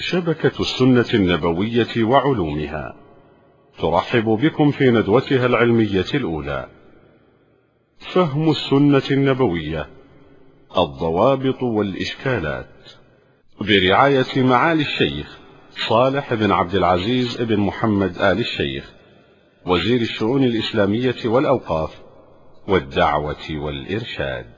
شبكة السنة النبوية وعلومها ترحب بكم في ندوتها العلمية الأولى، فهم السنة النبوية، الضوابط والإشكالات، برعاية معالي الشيخ صالح بن عبد العزيز بن محمد آل الشيخ، وزير الشؤون الإسلامية والأوقاف والدعوة والإرشاد.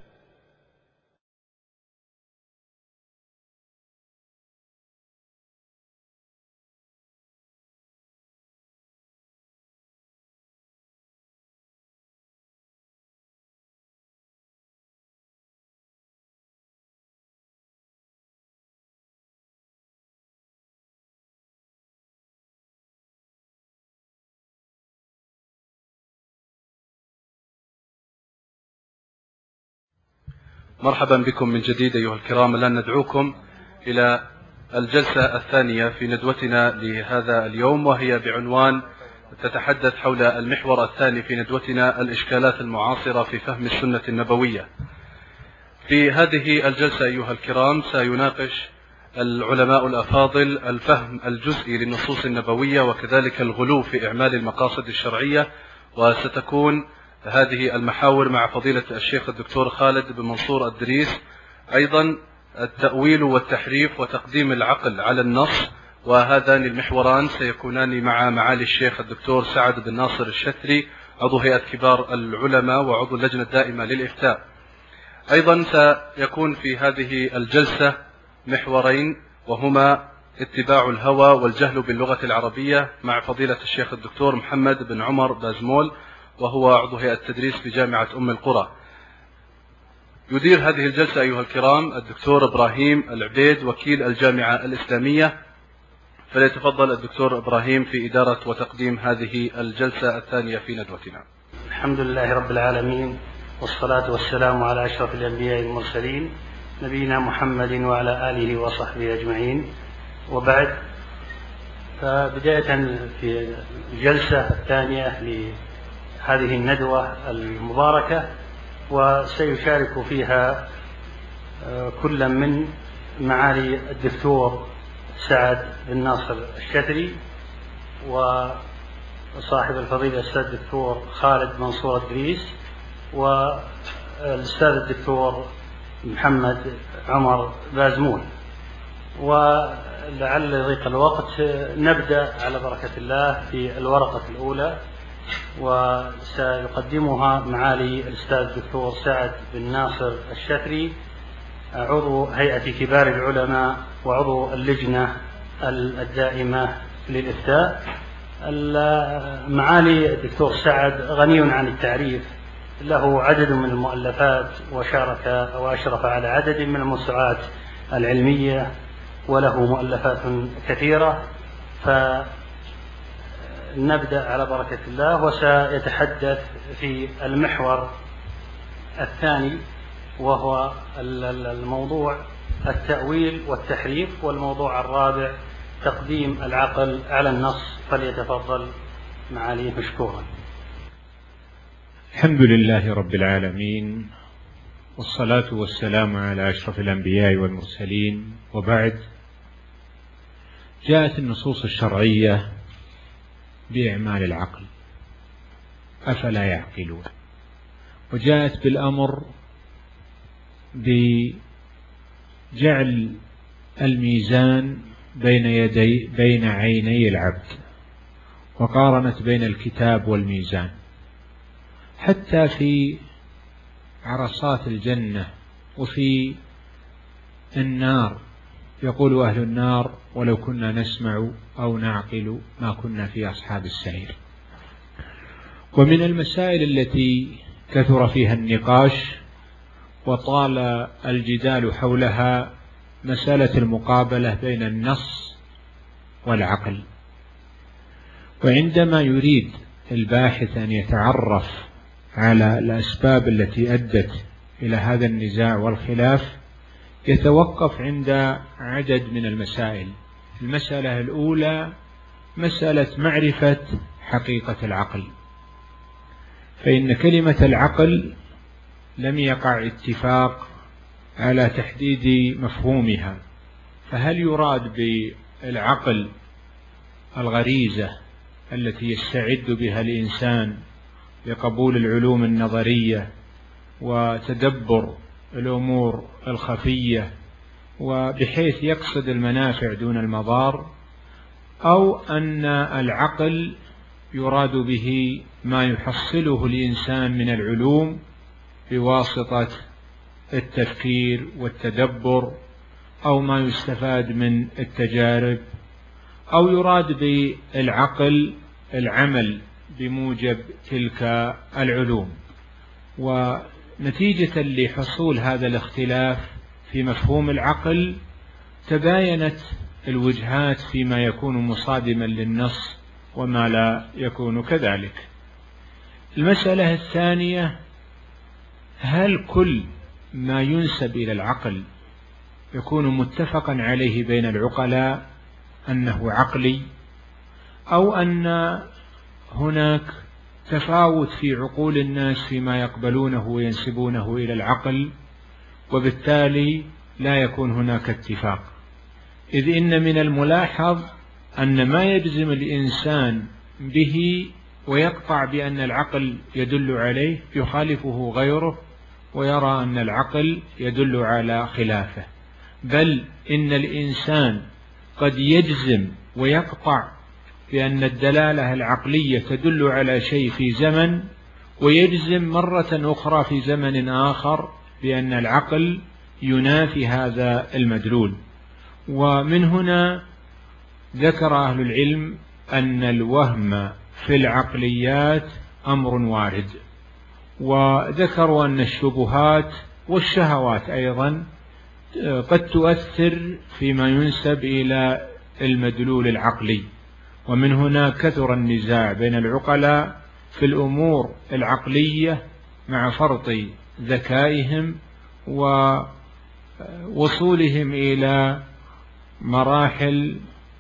مرحبا بكم من جديد أيها الكرام. الآن ندعوكم إلى الجلسة الثانية في ندوتنا لهذا اليوم، وهي بعنوان تتحدث حول المحور الثاني في ندوتنا: الإشكالات المعاصرة في فهم السنة النبوية. في هذه الجلسة أيها الكرام سيناقش العلماء الأفاضل الفهم الجزئي للنصوص النبوية وكذلك الغلو في إعمال المقاصد الشرعية، وستكون هذه المحاور مع فضيلة الشيخ الدكتور خالد بن منصور الدريس أيضا التأويل والتحريف وتقديم العقل على النص، وهذان المحوران سيكونان مع معالي الشيخ الدكتور سعد بن ناصر الشثري عضو هيئة كبار العلماء وعضو اللجنة الدائمة للإفتاء. أيضا سيكون في هذه الجلسة محورين، وهما اتباع الهوى والجهل باللغة العربية مع فضيلة الشيخ الدكتور محمد بن عمر بازمول، وهو عضو هيئة التدريس بجامعة أم القرى. يدير هذه الجلسة أيها الكرام الدكتور إبراهيم العبيد وكيل الجامعة الإسلامية، فليتفضل الدكتور إبراهيم في إدارة وتقديم هذه الجلسة الثانية في ندوتنا. الحمد لله رب العالمين، والصلاة والسلام على أشرف الأنبياء والمرسلين نبينا محمد وعلى آله وصحبه أجمعين، وبعد. فبداية في الجلسة الثانية لهذه الندوة المباركة، وسيشارك فيها كل من معالي الدكتور سعد بن ناصر الشثري وصاحب الفضيلة الأستاذ الدكتور خالد منصور الدريس والأستاذ الدكتور محمد عمر بازمول. ولعل يضيق الوقت نبدأ على بركة الله في الورقة الأولى، وسيقدمها معالي الأستاذ الدكتور سعد بن ناصر الشثري عضو هيئة كبار العلماء وعضو اللجنة الدائمة للإفتاء. معالي الدكتور سعد غني عن التعريف، له عدد من المؤلفات وشارك وأشرف على عدد من الموسوعات العلمية، وله مؤلفات كثيرة. فنبدأ على بركة الله، وسيتحدث في المحور الثاني وهو الموضوع التأويل والتحريف، والموضوع الرابع تقديم العقل على النص. فليتفضل معاليه مشكورا. الحمد لله رب العالمين، والصلاة والسلام على أشرف الأنبياء والمرسلين، وبعد. جاءت النصوص الشرعية بإعمال العقل، أفلا يعقلون، وجاءت بالأمر بجعل الميزان بين عيني العبد، وقارنت بين الكتاب والميزان. حتى في عرصات الجنة وفي النار يقول أهل النار: ولو كنا نسمع أو نعقل ما كنا في أصحاب السعير. ومن المسائل التي كثر فيها النقاش وطال الجدال حولها مسألة المقابلة بين النص والعقل. وعندما يريد الباحث أن يتعرف على الأسباب التي أدت إلى هذا النزاع والخلاف يتوقف عند عدد من المسائل. المسألة الأولى مسألة معرفة حقيقة العقل، فإن كلمة العقل لم يقع اتفاق على تحديد مفهومها، فهل يراد بالعقل الغريزة التي يستعد بها الإنسان لقبول العلوم النظرية وتدبر الأمور الخفية وبحيث يقصد المنافع دون المضار، أو أن العقل يراد به ما يحصله الإنسان من العلوم بواسطة التفكير والتدبر، أو ما يستفاد من التجارب، أو يراد بالعقل العمل بموجب تلك العلوم. ونتيجة لحصول هذا الاختلاف في مفهوم العقل تباينت الوجهات فيما يكون مصادما للنص وما لا يكون كذلك. المسألة الثانية: هل كل ما ينسب إلى العقل يكون متفقا عليه بين العقلاء أنه عقلي، أو أن هناك تفاوت في عقول الناس فيما يقبلونه وينسبونه إلى العقل، وبالتالي لا يكون هناك اتفاق؟ إذ إن من الملاحظ أن ما يجزم الإنسان به ويقطع بأن العقل يدل عليه يخالفه غيره ويرى أن العقل يدل على خلافه، بل إن الإنسان قد يجزم ويقطع بأن الدلالة العقلية تدل على شيء في زمن، ويجزم مرة أخرى في زمن آخر بأن العقل ينافي هذا المدلول. ومن هنا ذكر أهل العلم أن الوهم في العقليات أمر وارد، وذكروا أن الشبهات والشهوات أيضا قد تؤثر فيما ينسب إلى المدلول العقلي. ومن هنا كثر النزاع بين العقلاء في الأمور العقلية مع فرط ذكائهم ووصولهم إلى مراحل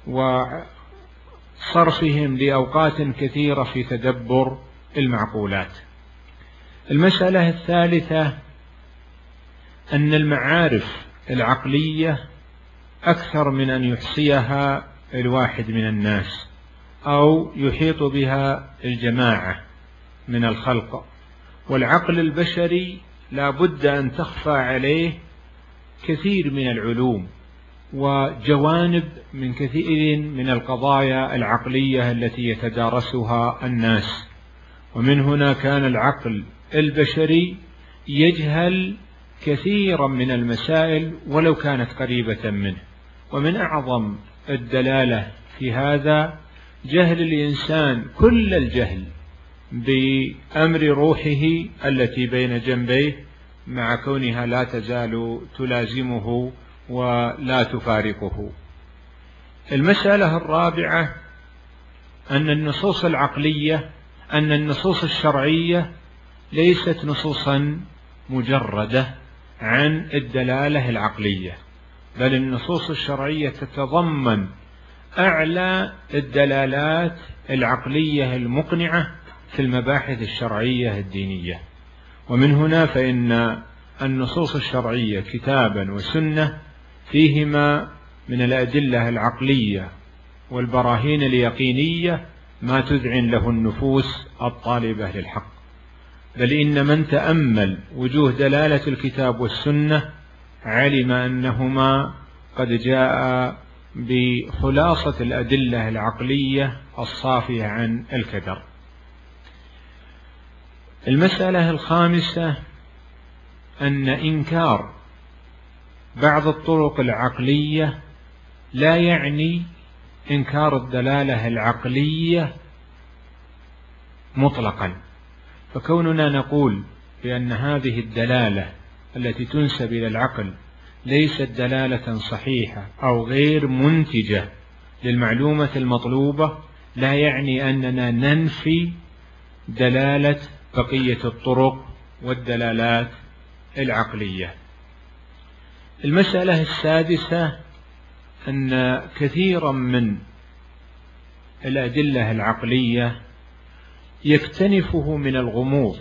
وصرفهم لأوقات كثيرة في تدبر المعقولات. المسألة الثالثة: أن المعارف العقلية أكثر من أن يحصيها الواحد من الناس أو يحيط بها الجماعة من الخلق، والعقل البشري لا بد أن تخفى عليه كثير من العلوم وجوانب من كثير من القضايا العقلية التي يتدارسها الناس. ومن هنا كان العقل البشري يجهل كثيرا من المسائل ولو كانت قريبة منه. ومن أعظم الدلالة في هذا جهل الإنسان كل الجهل بأمر روحه التي بين جنبيه، مع كونها لا تزال تلازمه ولا تفارقه. المسألة الرابعة: أن النصوص الشرعية ليست نصوصا مجردة عن الدلالة العقلية، بل النصوص الشرعية تتضمن أعلى الدلالات العقلية المقنعة في المباحث الشرعية الدينية. ومن هنا فإن النصوص الشرعية كتابا وسنة فيهما من الأدلة العقلية والبراهين اليقينية ما تذعن له النفوس الطالبة للحق. بل إن من تأمل وجوه دلالة الكتاب والسنة علم أنهما قد جاء بخلاصة الأدلة العقلية الصافية عن الكدر. المسألة الخامسة: أن إنكار بعض الطرق العقلية لا يعني إنكار الدلالة العقلية مطلقا. فكوننا نقول بأن هذه الدلالة التي تنسب إلى العقل ليست دلالة صحيحة أو غير منتجة للمعلومة المطلوبة لا يعني أننا ننفي دلالة بقية الطرق والدلالات العقلية. المسألة السادسة: أن كثيرا من الأدلة العقلية يكتنفه من الغموض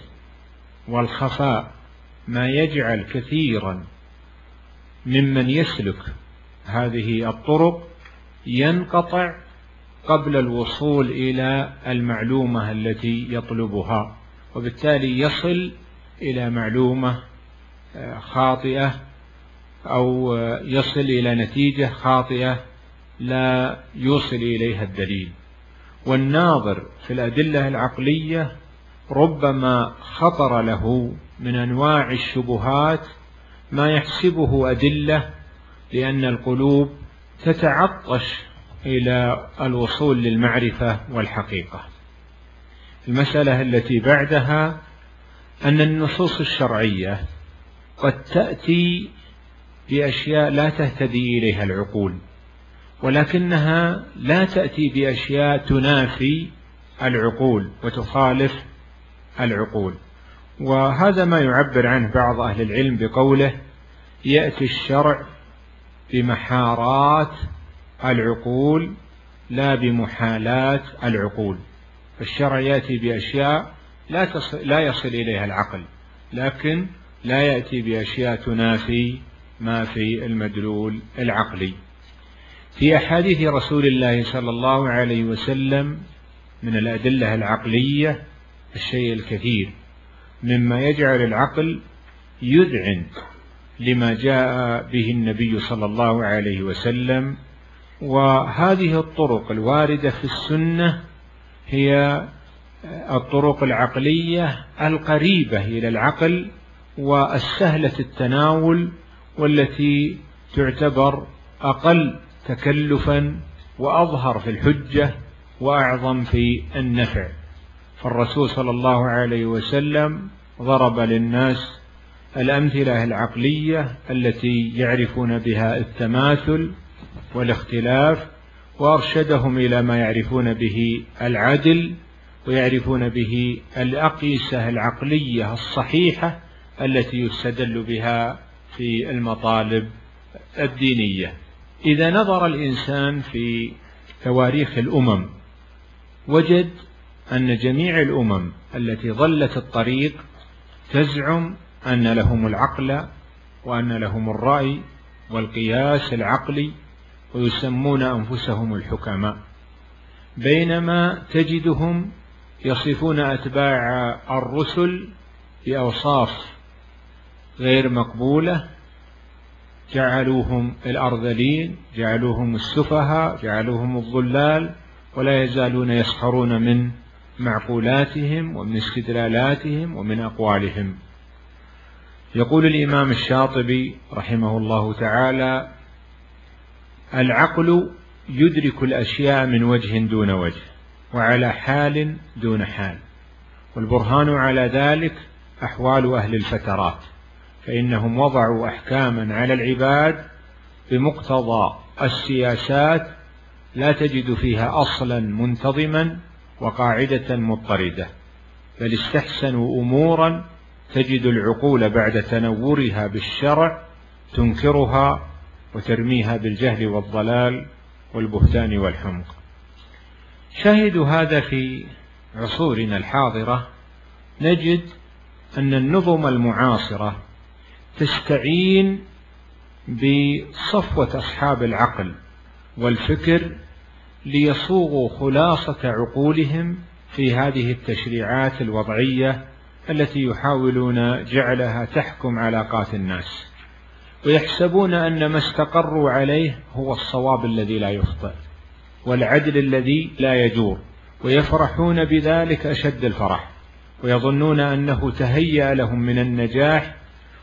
والخفاء ما يجعل كثيرا ممن يسلك هذه الطرق ينقطع قبل الوصول إلى المعلومة التي يطلبها، وبالتالي يصل إلى معلومة خاطئة أو يصل إلى نتيجة خاطئة لا يوصل إليها الدليل. والناظر في الأدلة العقلية ربما خطر له من أنواع الشبهات ما يحسبه أدلة، لأن القلوب تتعطش إلى الوصول للمعرفة والحقيقة. المسألة التي بعدها أن النصوص الشرعية قد تأتي بأشياء لا تهتدي إليها العقول، ولكنها لا تأتي بأشياء تنافي العقول وتخالف العقول. وهذا ما يعبر عنه بعض أهل العلم بقوله: يأتي الشرع بمحارات العقول لا بمحالات العقول. فالشرع يأتي بأشياء لا يصل إليها العقل، لكن لا يأتي بأشياء تنافي ما في المدلول العقلي. في أحاديث رسول الله صلى الله عليه وسلم من الأدلة العقلية الشيء الكثير مما يجعل العقل يذعن لما جاء به النبي صلى الله عليه وسلم. وهذه الطرق الواردة في السنة هي الطرق العقلية القريبة إلى العقل والسهلة التناول، والتي تعتبر أقل تكلفا وأظهر في الحجة وأعظم في النفع. فالرسول صلى الله عليه وسلم ضرب للناس الأمثلة العقلية التي يعرفون بها التماثل والاختلاف، وأرشدهم إلى ما يعرفون به العدل، ويعرفون به الأقيسة العقلية الصحيحة التي يستدل بها في المطالب الدينية. إذا نظر الإنسان في تواريخ الأمم وجد أن جميع الأمم التي ظلت الطريق تزعم أن لهم العقل وأن لهم الرأي والقياس العقلي، ويسمون أنفسهم الحكماء، بينما تجدهم يصفون أتباع الرسل بأوصاف غير مقبولة، جعلوهم الأرذلين، جعلوهم السفهاء، جعلوهم الضلال، ولا يزالون يسخرون من معقولاتهم ومن استدلالاتهم ومن أقوالهم. يقول الإمام الشاطبي رحمه الله تعالى: العقل يدرك الأشياء من وجه دون وجه، وعلى حال دون حال، والبرهان على ذلك أحوال أهل الفترات، فإنهم وضعوا أحكاما على العباد بمقتضى السياسات لا تجد فيها أصلا منتظما وقاعدة مضطردة، بل استحسنوا أمورا تجد العقول بعد تنورها بالشرع تنكرها وترميها بالجهل والضلال والبهتان والحمق. شاهد هذا في عصورنا الحاضرة نجد أن النظم المعاصرة تستعين بصفوة أصحاب العقل والفكر ليصوغوا خلاصة عقولهم في هذه التشريعات الوضعية التي يحاولون جعلها تحكم علاقات الناس، ويحسبون أن ما استقروا عليه هو الصواب الذي لا يخطئ والعدل الذي لا يجور، ويفرحون بذلك أشد الفرح، ويظنون أنه تهيأ لهم من النجاح،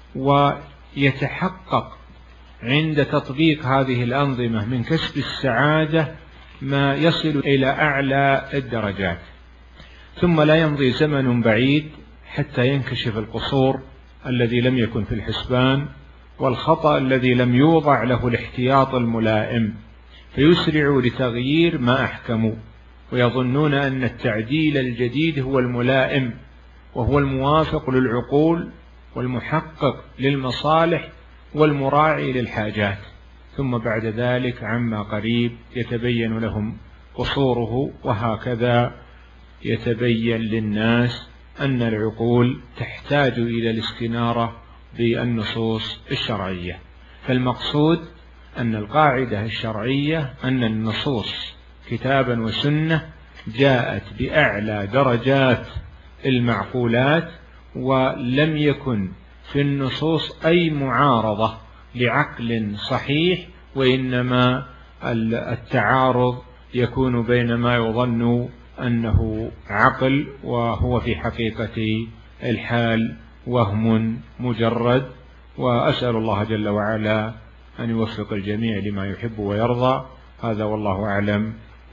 ويتحقق عند تطبيق هذه الأنظمة من كسب السعادة ما يصل إلى أعلى الدرجات. ثم لا يمضي زمن بعيد حتى ينكشف القصور الذي لم يكن في الحسبان والخطأ الذي لم يوضع له الاحتياط الملائم، فيسرعوا لتغيير ما أحكموا، ويظنون أن التعديل الجديد هو الملائم وهو الموافق للعقول والمحقق للمصالح والمراعي للحاجات، ثم بعد ذلك عما قريب يتبين لهم قصوره. وهكذا يتبين للناس أن العقول تحتاج إلى الاستنارة بالنصوص الشرعية. فالمقصود أن القاعدة الشرعية أن النصوص كتابا وسنة جاءت بأعلى درجات المعقولات، ولم يكن في النصوص أي معارضة لعقل صحيح، وإنما التعارض يكون بين ما يظن أنه عقل وهو في حقيقة الحال وهم مجرد. وأسأل الله جل وعلا أن يوفق الجميع لما يحب ويرضى. هذا والله أعلم.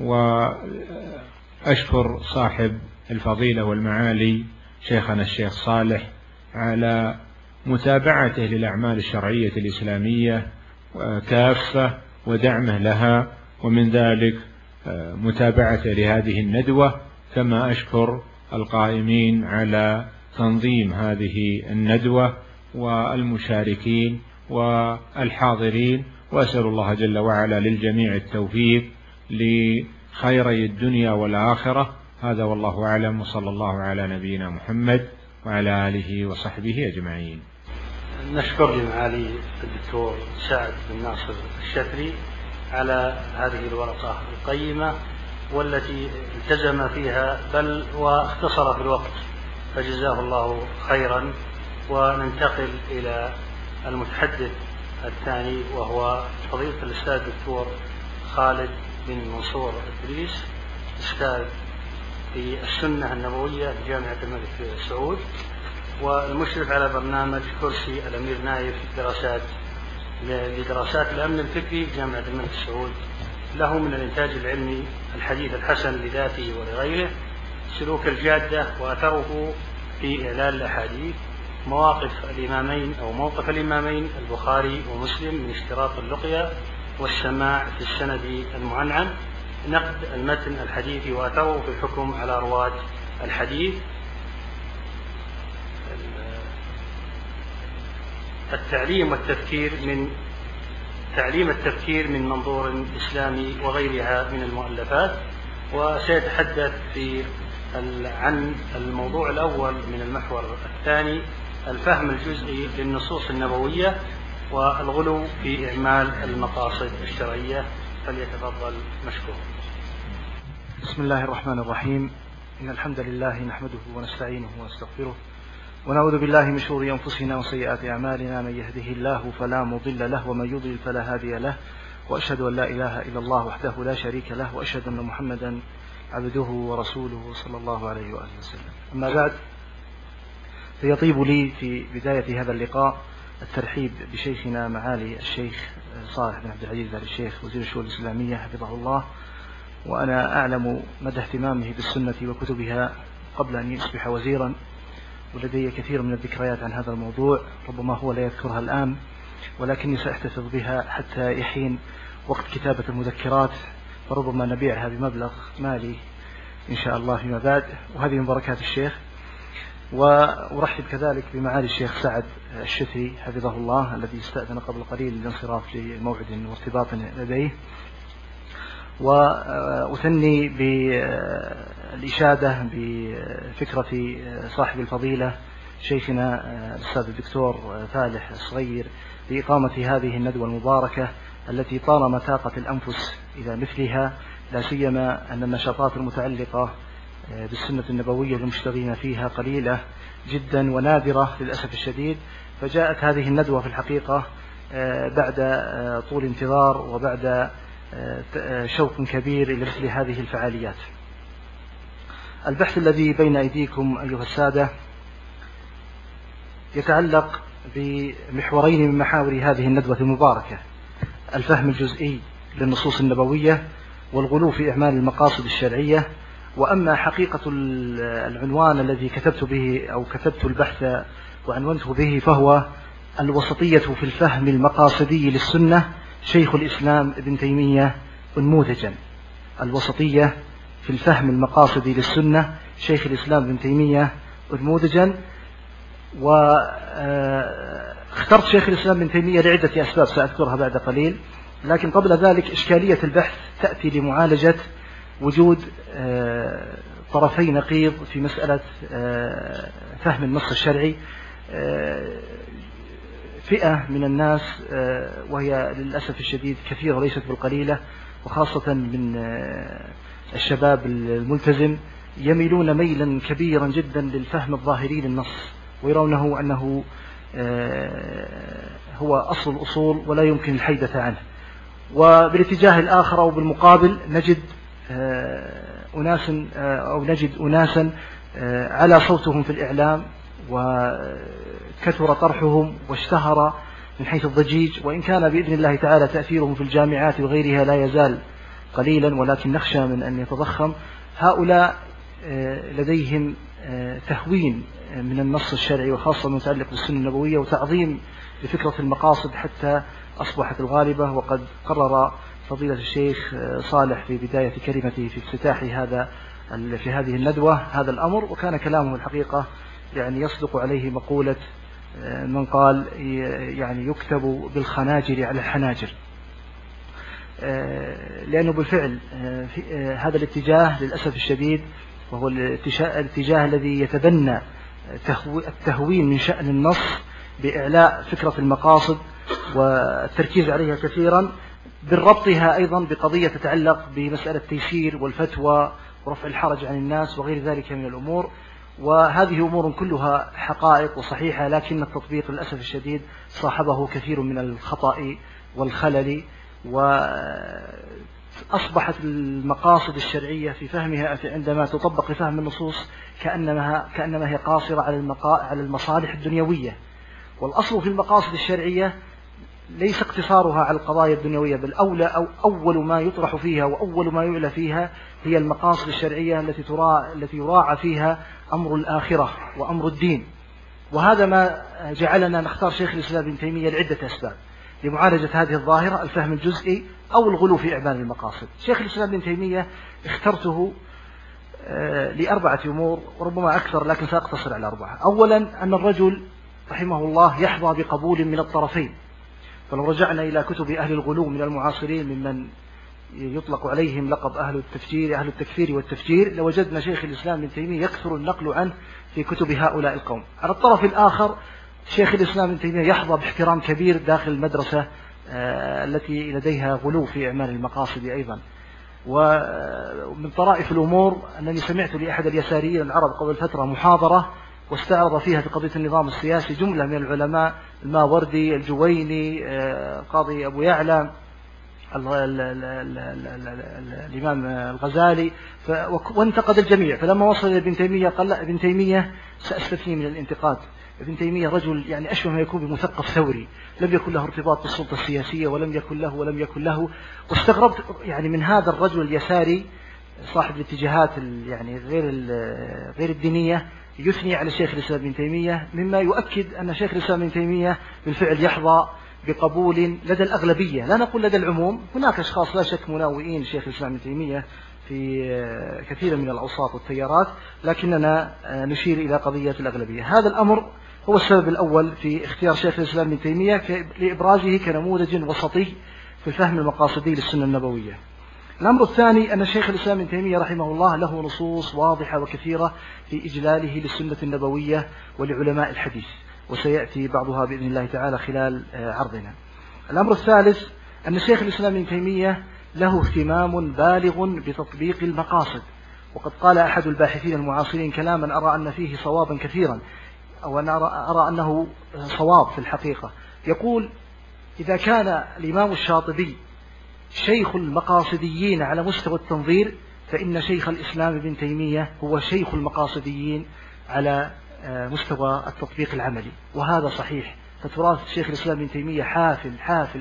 وأشكر صاحب الفضيلة والمعالي شيخنا الشيخ صالح على متابعته للأعمال الشرعية الإسلامية كافة ودعمه لها، ومن ذلك متابعته لهذه الندوة، كما أشكر القائمين على تنظيم هذه الندوة والمشاركين والحاضرين. وأسأل الله جل وعلا للجميع التوفيق لخيري الدنيا والآخرة. هذا والله أعلم، وصلى الله على نبينا محمد وعلى آله وصحبه أجمعين. نشكر لمعالي الدكتور سعد بن ناصر الشتري على هذه الورقة القيمة والتي التزم فيها بل واختصر في الوقت، فجزاه الله خيرا. وننتقل إلى المتحدث الثاني وهو فضيلة الأستاذ الدكتور خالد بن منصور إدريس، أستاذ في السنة النبوية بجامعة الملك سعود، والمشرف على برنامج كرسي الأمير نايف لدراسات الأمن الفكري بجامعة الملك سعود. له من الإنتاج العلمي الحديث الحسن لذاته ولغيره، سلوك الجادة وأثره في إعلان الأحاديث، موقف الإمامين البخاري ومسلم من اشتراط اللقيا والسماع في السند المعنعن، نقد المتن الحديثي وأثره في الحكم على رواة الحديث، تعليم التفكير من منظور إسلامي وغيرها من المؤلفات. وسيتحدث عن الموضوع الأول من المحور الثاني، الفهم الجزئي للنصوص النبوية والغلو في إعمال المقاصد الشرعية. فليتفضل مشكور. بسم الله الرحمن الرحيم. إن الحمد لله نحمده ونستعينه ونستغفره، ونعوذ بالله من شرور أنفسنا وسيئات أعمالنا، من يهده الله فلا مضل له ومن يضلل فلا هادي له، وأشهد أن لا إله إلا الله وحده لا شريك له، وأشهد أن محمدا عبده ورسوله صلى الله عليه وآله وسلم. أما بعد، فيطيب لي في بداية هذا اللقاء الترحيب بشيخنا معالي الشيخ صالح بن عبد العزيز آل الشيخ وزير الشؤون الإسلامية حفظه الله، وأنا أعلم مدى اهتمامه بالسنة وكتبها قبل أن يصبح وزيرا، ولدي كثير من الذكريات عن هذا الموضوع، ربما هو لا يذكرها الآن، ولكني سأحتفظ بها حتى يحين وقت كتابة المذكرات، فربما نبيعها بمبلغ مالي إن شاء الله فيما بعد، وهذه من بركات الشيخ. وأرحب كذلك بمعالي الشيخ سعد الشتري حفظه الله، الذي استأذن قبل قليل للانصراف لموعد وارتباط لديه. وأثني بالإشادة بفكرة صاحب الفضيلة شيخنا الأستاذ الدكتور فالح الصغير لإقامة هذه الندوة المباركة التي طالما تاقت الأنفس إلى مثلها، لا سيما أن النشاطات المتعلقة بالسنة النبوية والمشتغلين فيها قليلة جدا ونادرة للأسف الشديد. فجاءت هذه الندوة في الحقيقة بعد طول انتظار وبعد شوق كبير إلى مثل هذه الفعاليات. البحث الذي بين أيديكم أيها السادة يتعلق بمحورين من محاور هذه الندوة المباركة: الفهم الجزئي للنصوص النبوية والغلو في إعمال المقاصد الشرعية. وأما حقيقة العنوان الذي كتبت البحث وعنونته به، فهو الوسطية في الفهم المقاصدي للسنة، شيخ الإسلام ابن تيمية أنموذجا. الوسطية في الفهم المقاصدي للسنة، شيخ الإسلام ابن تيمية أنموذجا. واخترت شيخ الإسلام ابن تيمية لعدة أسباب سأذكرها بعد قليل، لكن قبل ذلك إشكالية البحث تأتي لمعالجة وجود طرفي نقيض في مسألة فهم النص الشرعي. فئة من الناس وهي للأسف الشديد كثيرة وليست بالقليلة، وخاصة من الشباب الملتزم، يميلون ميلا كبيرا جدا للفهم الظاهري للنص، ويرونه أنه هو أصل الأصول ولا يمكن الحيدة عنه. وبالاتجاه الآخر أو بالمقابل نجد أناسا على صوتهم في الإعلام وكثر طرحهم واشتهر من حيث الضجيج، وإن كان بإذن الله تعالى تأثيرهم في الجامعات وغيرها لا يزال قليلا، ولكن نخشى من أن يتضخم. هؤلاء لديهم تهوين من النص الشرعي وخاصة متعلق بالسنة النبوية وتعظيم لفكرة المقاصد حتى أصبحت الغالبة. وقد قرر فضيلة الشيخ صالح في بداية كلمته في افتتاح في هذه الندوة هذا الأمر، وكان كلامه الحقيقة يعني يصدق عليه مقولة من قال يعني يكتب بالخناجر على الحناجر، لأنه بالفعل هذا الاتجاه للأسف الشديد وهو الاتجاه الذي يتبنى التهوين من شأن النص بإعلاء فكرة المقاصد والتركيز عليها كثيرا، بالربطها أيضا بقضية تتعلق بمسألة التيسير والفتوى ورفع الحرج عن الناس وغير ذلك من الأمور. وهذه أمور كلها حقائق وصحيحة، لكن التطبيق للأسف الشديد صاحبه كثير من الخطأ والخلل، وأصبحت المقاصد الشرعية في فهمها عندما تطبق لفهم النصوص كأنما هي قاصرة على المصالح الدنيوية. والأصل في المقاصد الشرعية ليس اقتصارها على القضايا الدنيوية، بل أول ما يطرح فيها وأول ما يعلى فيها هي المقاصد الشرعية التي يراعى فيها أمر الآخرة وأمر الدين. وهذا ما جعلنا نختار شيخ الإسلام ابن تيمية لعدة أسباب لمعالجة هذه الظاهرة، الفهم الجزئي أو الغلو في إعمال المقاصد. شيخ الإسلام ابن تيمية اخترته لأربعة أمور وربما أكثر، لكن سأقتصر على أربعة. أولا أن الرجل رحمه الله يحظى بقبول من الطرفين، فلو رجعنا إلى كتب أهل الغلو من المعاصرين ممن يطلق عليهم لقب أهل التكفير والتفجير، لوجدنا شيخ الإسلام ابن تيمية يكثر النقل عنه في كتب هؤلاء القوم. على الطرف الآخر شيخ الإسلام ابن تيمية يحظى باحترام كبير داخل المدرسة التي لديها غلو في إعمال المقاصد أيضا. ومن طرائف الأمور أنني سمعت لأحد اليساريين العرب قبل فترة محاضرة واستعرض فيها في قضية النظام السياسي جملة من العلماء، الماوردي، الجويني، قاضي أبو يعلى، الإمام الغزالي، وانتقد الجميع. فلما وصل إلى ابن تيمية قال لا، ابن تيمية سأستثني من الانتقاد. ابن تيمية رجل يعني أشبه ما يكون بمثقف ثوري، لم يكن له ارتباط بالسلطة السياسية ولم يكن له. واستغربت يعني من هذا الرجل اليساري صاحب الاتجاهات يعني غير الدينية يثني على شيخ الإسلام ابن تيمية، مما يؤكد أن شيخ الإسلام ابن تيمية بالفعل يحظى بقبول لدى الأغلبية، لا نقول لدى العموم. هناك أشخاص لا شك مناوئين شيخ الإسلام ابن تيمية في كثير من الأوساط والتيارات، لكننا نشير إلى قضية الأغلبية. هذا الأمر هو السبب الأول في اختيار شيخ الإسلام ابن تيمية لإبرازه كنموذج وسطي في الفهم المقاصدي للسنة النبوية. الأمر الثاني أن شيخ الإسلام ابن تيمية رحمه الله له نصوص واضحة وكثيرة في إجلاله للسنة النبوية ولعلماء الحديث، وسيأتي بعضها بإذن الله تعالى خلال عرضنا. الأمر الثالث أن شيخ الإسلام ابن تيمية له اهتمام بالغ بتطبيق المقاصد، وقد قال أحد الباحثين المعاصرين كلاما أرى أن فيه صوابا كثيرا، أو أن أرى أنه صواب في الحقيقة. يقول: إذا كان الإمام الشاطبي شيخ المقاصديين على مستوى التنظير، فإن شيخ الإسلام ابن تيمية هو شيخ المقاصديين على مستوى التطبيق العملي. وهذا صحيح، فتراث شيخ الإسلام ابن تيمية حافل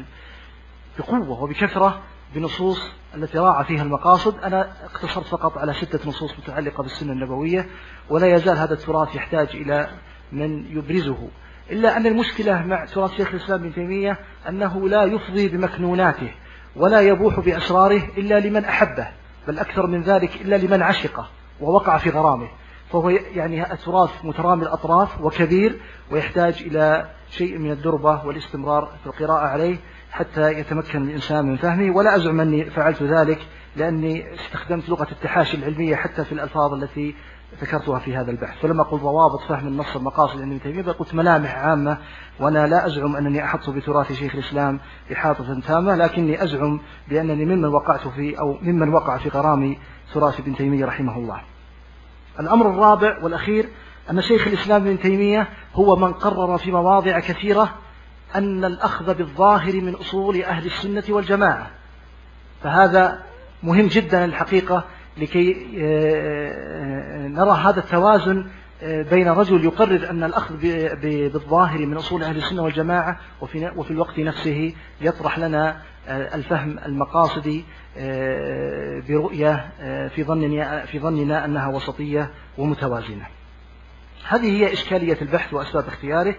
بقوة وبكثرة بنصوص التي راعى فيها المقاصد. أنا اقتصرت فقط على 6 نصوص متعلقة بالسنة النبوية، ولا يزال هذا التراث يحتاج إلى من يبرزه. إلا أن المشكلة مع تراث شيخ الإسلام ابن تيمية أنه لا يفضي بمكنوناته ولا يبوح بأسراره إلا لمن أحبه، بل أكثر من ذلك إلا لمن عشقه ووقع في غرامه. فهو يعني التراث مترامي الأطراف وكبير، ويحتاج إلى شيء من الدربة والاستمرار في القراءة عليه حتى يتمكن الإنسان من فهمه. ولا أزعم أني فعلت ذلك، لأني استخدمت لغة التحاشي العلمية حتى في الألفاظ التي ذكرتها في هذا البحث. فلما قلت ضوابط فهم النص المقاصد عند ابن تيمية قلت ملامح عامة، وأنا لا أزعم أنني أحط بتراث شيخ الإسلام إحاطة تامة، لكني أزعم بأنني ممن وقعت في أو ممن وقع في غرام تراث ابن تيمية رحمه الله. الأمر الرابع والأخير أن شيخ الإسلام ابن تيمية هو من قرر في مواضع كثيرة أن الأخذ بالظاهر من أصول أهل السنة والجماعة، فهذا مهم جدا الحقيقة لكي نرى هذا التوازن بين رجل يقرر أن الأخذ بالظاهر من أصول أهل السنة والجماعة وفي الوقت نفسه يطرح لنا الفهم المقاصدي برؤية في ظننا أنها وسطية ومتوازنة. هذه هي إشكالية البحث وأسباب اختياره.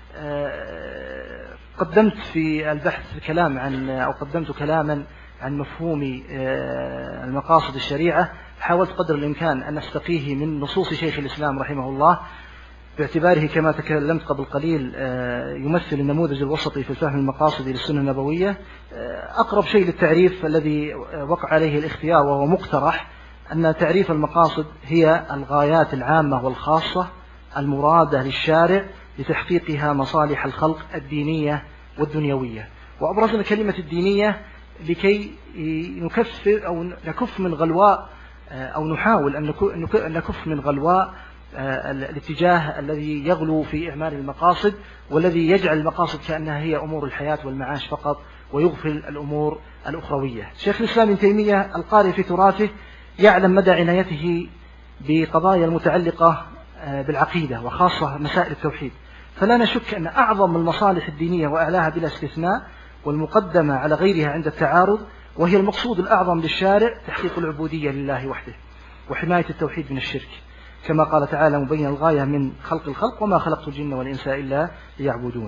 قدمت في البحث قدمت كلاما عن مفهوم المقاصد الشريعة، حاولت قدر الإمكان أن أستقيه من نصوص شيخ الإسلام رحمه الله، باعتباره كما تكلمت قبل قليل يمثل النموذج الوسطي في الفهم المقاصدي للسنة النبوية. أقرب شيء للتعريف الذي وقع عليه الاختيار وهو مقترح أن تعريف المقاصد هي الغايات العامة والخاصة المرادة للشارع لتحقيقها مصالح الخلق الدينية والدنيوية. وأبرزنا كلمة الدينية لكي نكف من غلواء أو نحاول أن نكف من غلواء الاتجاه الذي يغلو في إعمال المقاصد والذي يجعل المقاصد كأنها هي أمور الحياة والمعاش فقط ويغفل الأمور الأخروية. شيخ الإسلام ابن تيمية القارئ في تراثه يعلم مدى عنايته بقضايا المتعلقة بالعقيدة وخاصة مسائل التوحيد، فلا نشك أن أعظم المصالح الدينية وأعلاها بلا استثناء والمقدمة على غيرها عند التعارض، وهي المقصود الأعظم للشارع تحقيق العبودية لله وحده وحماية التوحيد من الشرك، كما قال تعالى مبين الغاية من خلق الخلق وما خلقت الجن والإنس إلا ليعبدون.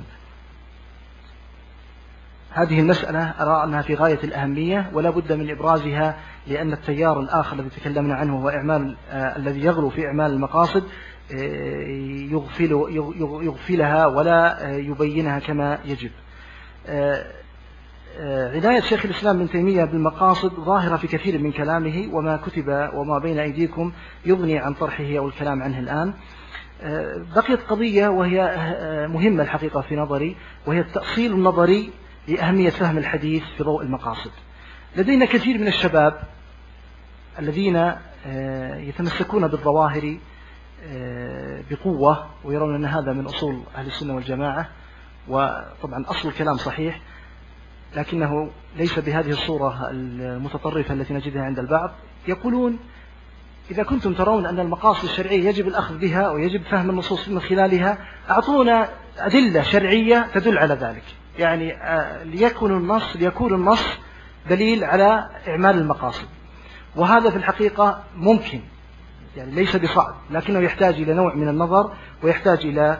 هذه المسألة أرى أنها في غاية الأهمية ولا بد من إبرازها، لأن التيار الآخر الذي تكلمنا عنه هو الذي يغلو في إعمال المقاصد يغفلها ولا يبينها كما يجب. عناية شيخ الإسلام ابن تيمية بالمقاصد ظاهرة في كثير من كلامه، وما كتب وما بين أيديكم يغني عن طرحه أو الكلام عنه الآن. بقيت قضية وهي مهمة الحقيقة في نظري، وهي التأصيل النظري لأهمية فهم الحديث في ضوء المقاصد. لدينا كثير من الشباب الذين يتمسكون بالظواهر بقوة ويرون أن هذا من أصول أهل السنة والجماعة، وطبعا أصل الكلام صحيح لكنه ليس بهذه الصورة المتطرفة التي نجدها عند البعض. يقولون إذا كنتم ترون أن المقاصد الشرعية يجب الأخذ بها ويجب فهم النصوص من خلالها أعطونا أدلة شرعية تدل على ذلك، يعني ليكون النص دليل على إعمال المقاصد. وهذا في الحقيقة ممكن، يعني ليس بصعب، لكنه يحتاج إلى نوع من النظر ويحتاج إلى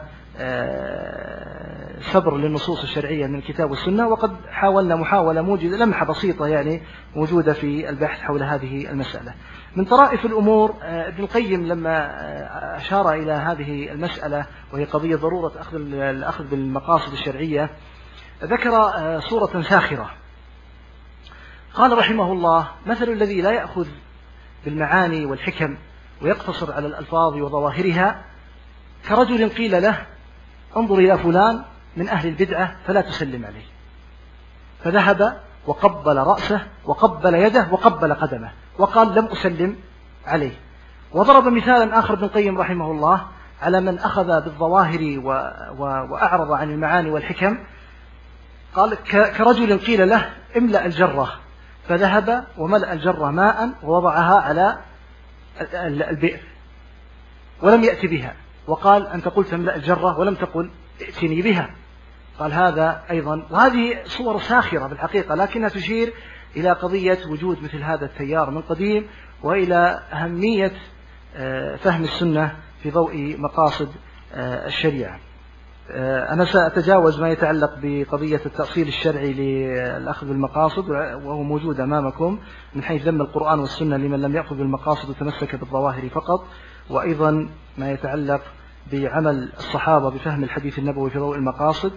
صبر للنصوص الشرعية من الكتاب والسنة. وقد حاولنا محاولة موجودة لمحة بسيطة يعني موجودة في البحث حول هذه المسألة. من طرائف الأمور ابن القيم لما أشار إلى هذه المسألة وهي قضية ضرورة الأخذ بالمقاصد الشرعية ذكر صورة ساخرة. قال رحمه الله: مثل الذي لا يأخذ بالمعاني والحكم ويقتصر على الألفاظ وظواهرها كرجل قيل له: انظر إلى فلان من أهل البدعة فلا تسلم عليه، فذهب وقبل رأسه وقبل يده وقبل قدمه وقال: لم أسلم عليه. وضرب مثالا آخر ابن القيم رحمه الله على من أخذ بالظواهر وأعرض عن المعاني والحكم. قال: كرجل قيل له: املأ الجرة، فذهب وملأ الجرة ماء ووضعها على البئر ولم يأتي بها، وقال: أنت قلت املأ الجرة ولم تقل ائتني بها. قال هذا أيضا، وهذه صور ساخرة بالحقيقة لكنها تشير إلى قضية وجود مثل هذا التيار من قديم وإلى أهمية فهم السنة في ضوء مقاصد الشريعة. أنا سأتجاوز ما يتعلق بقضية التأصيل الشرعي للأخذ بالمقاصد، وهو موجود أمامكم من حيث ذم القرآن والسنة لمن لم يأخذ بالمقاصد وتمسك بالظواهر فقط، وأيضا ما يتعلق بعمل الصحابة بفهم الحديث النبوي في ضوء المقاصد،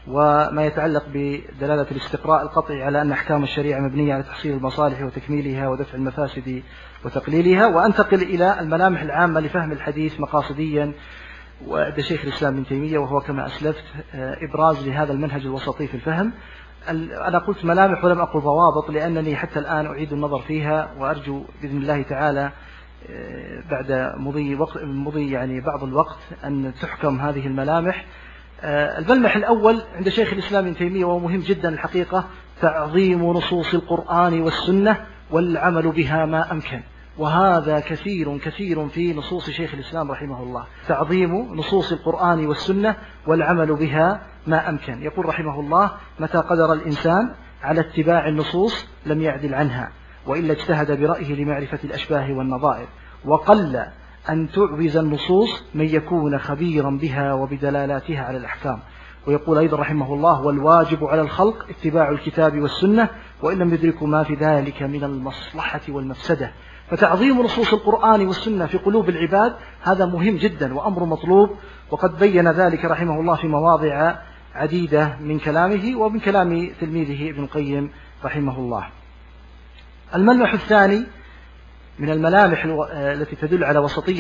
وما يتعلق بدلالة الاستقراء القطعي على أن أحكام الشريعة مبنية على تحصيل المصالح وتكميلها ودفع المفاسد وتقليلها. وأنتقل إلى الملامح العامة لفهم الحديث مقاصديا وعند شيخ الإسلام ابن تيمية، وهو كما أسلفت إبراز لهذا المنهج الوسطي في الفهم. أنا قلت ملامح ولم أقل ضوابط، لأنني حتى الآن أعيد النظر فيها، وأرجو بإذن الله تعالى بعد مضي يعني بعض الوقت أن تحكم هذه الملامح. الملمح الأول عند شيخ الإسلام ابن تيمية وهو مهم جدا الحقيقة، تعظيم نصوص القرآن والسنة والعمل بها ما أمكن. وهذا كثير في نصوص شيخ الإسلام رحمه الله، تعظيم نصوص القرآن والسنة والعمل بها ما أمكن. يقول رحمه الله: متى قدر الإنسان على اتباع النصوص لم يعدل عنها، وإلا اجتهد برأيه لمعرفة الأشباه والنظائر، وقل أن تعوز النصوص من يكون خبيرا بها وبدلالاتها على الأحكام. ويقول أيضا رحمه الله: والواجب على الخلق اتباع الكتاب والسنة، وإن لم يدركوا ما في ذلك من المصلحة والمفسدة. فتعظيم نصوص القرآن والسنة في قلوب العباد هذا مهم جدا وأمر مطلوب، وقد بين ذلك رحمه الله في مواضع عديدة من كلامه ومن كلام تلميذه ابن القيم رحمه الله. الملمح الثاني من الملامح التي تدل على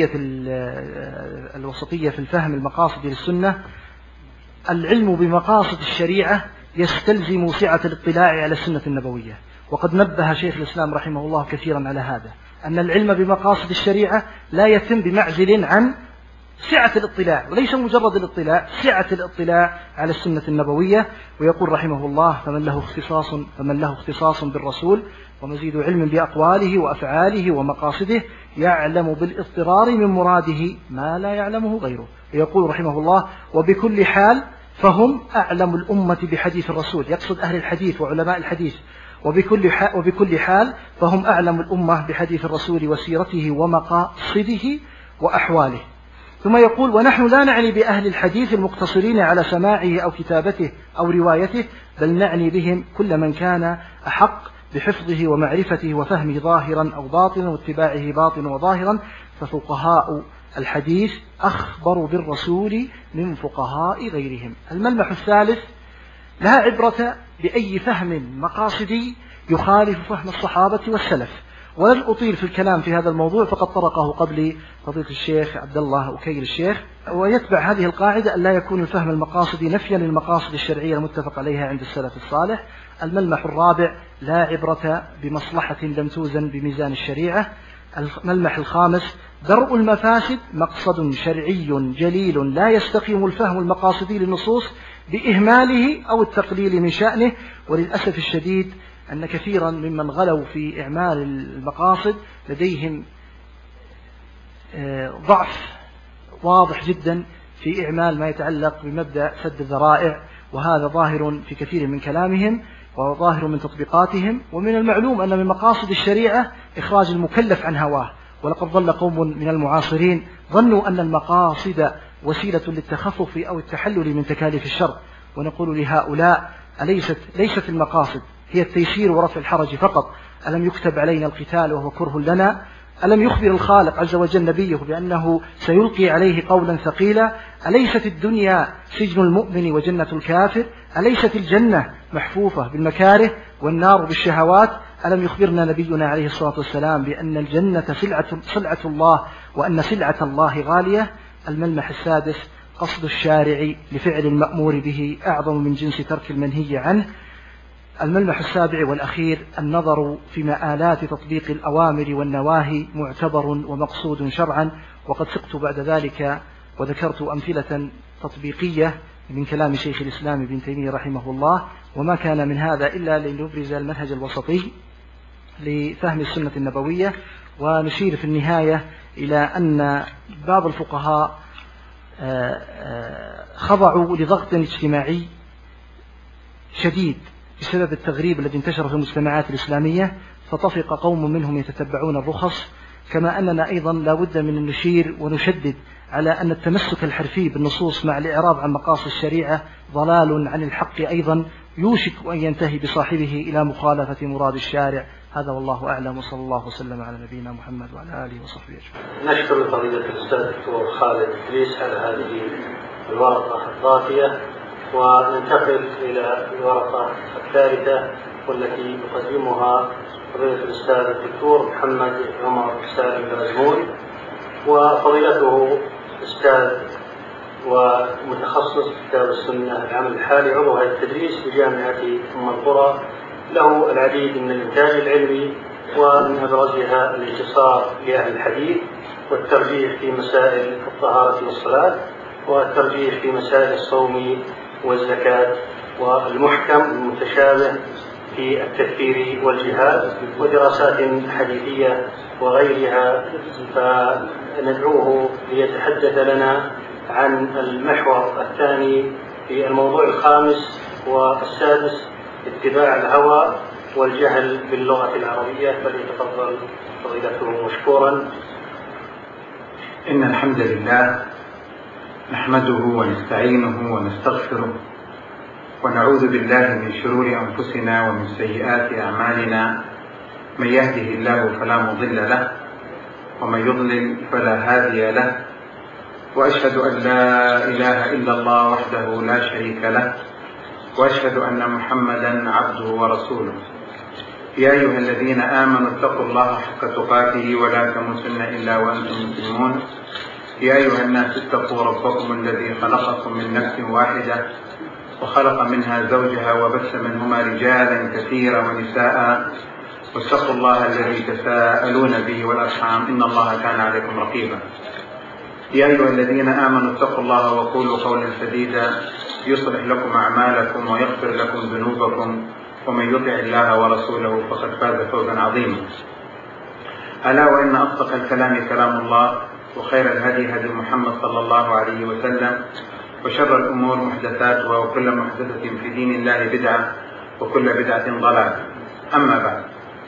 الوسطية في الفهم المقاصد للسنة: العلم بمقاصد الشريعة يستلزم سعة الاطلاع على السنة النبوية. وقد نبه شيخ الإسلام رحمه الله كثيرا على هذا، أن العلم بمقاصد الشريعة لا يتم بمعزل عن سعة الاطلاع، وليس مجرد الاطلاع، سعة الاطلاع على السنة النبوية. ويقول رحمه الله: فمن له اختصاص بالرسول ومزيد علم بأقواله وأفعاله ومقاصده يعلم بالاضطرار من مراده ما لا يعلمه غيره. ويقول رحمه الله: وبكل حال فهم أعلم الأمة بحديث الرسول، يقصد أهل الحديث وعلماء الحديث. وبكل حال فهم أعلم الأمة بحديث الرسول وسيرته ومقاصده وأحواله. ثم يقول: ونحن لا نعني بأهل الحديث المقتصرين على سماعه أو كتابته أو روايته، بل نعني بهم كل من كان أحق بحفظه ومعرفته وفهمه ظاهرا أو باطنا واتباعه باطنا وظاهرا. ففقهاء الحديث أخبر بالرسول من فقهاء غيرهم. الملمح الثالث: لا عبرة بأي فهم مقاصدي يخالف فهم الصحابة والسلف. ولن أطيل في الكلام في هذا الموضوع، فقد طرقه قبلي فضيلة الشيخ عبد الله أكيل الشيخ. ويتبع هذه القاعدة أن لا يكون الفهم المقاصدي نفيا للمقاصد الشرعية المتفق عليها عند السلف الصالح. الملمح الرابع: لا عبرة بمصلحة لم توزن بميزان الشريعة. الملمح الخامس: درء المفاسد مقصد شرعي جليل، لا يستقيم الفهم المقاصدي للنصوص بإهماله أو التقليل من شأنه. وللأسف الشديد أن كثيرا ممن غلوا في إعمال المقاصد لديهم ضعف واضح جدا في إعمال ما يتعلق بمبدأ سد الذرائع، وهذا ظاهر في كثير من كلامهم وظاهر من تطبيقاتهم. ومن المعلوم أن من مقاصد الشريعة إخراج المكلف عن هواه، ولقد ظل قوم من المعاصرين ظنوا أن المقاصد وسيلة للتخفف أو التحلل من تكاليف الشرع. ونقول لهؤلاء: ليست المقاصد هي التيسير ورفع الحرج فقط. ألم يكتب علينا القتال وهو كره لنا؟ ألم يخبر الخالق عز وجل نبيه بأنه سيلقي عليه قولا ثقيلا؟ أليست الدنيا سجن المؤمن وجنة الكافر؟ أليست الجنة محفوفة بالمكاره والنار بالشهوات؟ ألم يخبرنا نبينا عليه الصلاة والسلام بأن الجنة سلعة الله وأن سلعة الله غالية؟ الملمح السادس: قصد الشارع لفعل المأمور به أعظم من جنس ترك المنهي عنه. الملمح السابع والأخير: النظر في مآلات تطبيق الأوامر والنواهي معتبر ومقصود شرعا. وقد سقت بعد ذلك وذكرت أمثلة تطبيقية من كلام شيخ الإسلام ابن تيمية رحمه الله، وما كان من هذا إلا لنبرز المنهج الوسطي لفهم السنة النبوية. ونشير في النهاية إلى أن بعض الفقهاء خضعوا لضغط اجتماعي شديد بسبب التغريب الذي انتشر في المجتمعات الإسلامية، فطفق قوم منهم يتتبعون الرخص. كما أننا أيضا لا بد من أن نشير ونشدد على أن التمسك الحرفي بالنصوص مع الإعراض عن مقاصد الشريعة ضلال عن الحق، أيضا يوشك أن ينتهي بصاحبه إلى مخالفة مراد الشارع. هذا والله أعلم، وصلى الله وسلم على نبينا محمد وعلى آله وصحبه أجمعين. نشكر فضيلة الأستاذ الدكتور خالد إدريس على هذه الورقة الضافية وننتقل إلى الورقة الثالثة والتي يقدمها فضيلة الأستاذ الدكتور محمد عمر سالم الأزمون، وفضيلته أستاذ ومتخصص في كتاب السنة العام الحالي، عضو هيئة التدريس بجامعة أم القرى، له العديد من الإنتاج العلمي ومن أبرزها الانتصار لأهل الحديث والترجيح في مسائل الطهارة والصلاة والترجيح في مسائل الصوم والزكاة والمحكم المتشابه في التكفير والجهاد ودراسات حديثية وغيرها. فندعوه ليتحدث لنا عن المحور الثاني في الموضوع الخامس والسادس، اتباع الهوى والجهل باللغة العربية، فليتفضل فضيلته مشكورا. إن الحمد لله نحمده ونستعينه ونستغفره ونعوذ بالله من شرور أنفسنا ومن سيئات أعمالنا، من يهده الله فلا مضل له ومن يضلل فلا هادي له، وأشهد أن لا إله إلا الله وحده لا شريك له، وأشهد أن محمدا عبده ورسوله. يا أيها الذين آمنوا اتقوا الله حق تقاته ولا تموتن إلا وأنتم مسلمون. يا أيها الناس اتقوا ربكم الذي خلقكم من نفس واحدة وخلق منها زوجها وبث منهما رجالا كثيرا ونساء، واتقوا الله الذي تساءلون به والأرحام إن الله كان عليكم رقيبا. يا أيها الذين آمنوا اتقوا الله وقولوا قولا سديدا يصلح لكم أعمالكم ويغفر لكم ذنوبكم، ومن يطع الله ورسوله فقد فاز فوزا عظيما. ألا وإن أصدق الكلام كلام الله، وخير الهدي هدي محمد صلى الله عليه وسلم، وشر الأمور محدثاتها، وكل محدثة في دين الله بدعة، وكل بدعة ضلالة. أما بعد،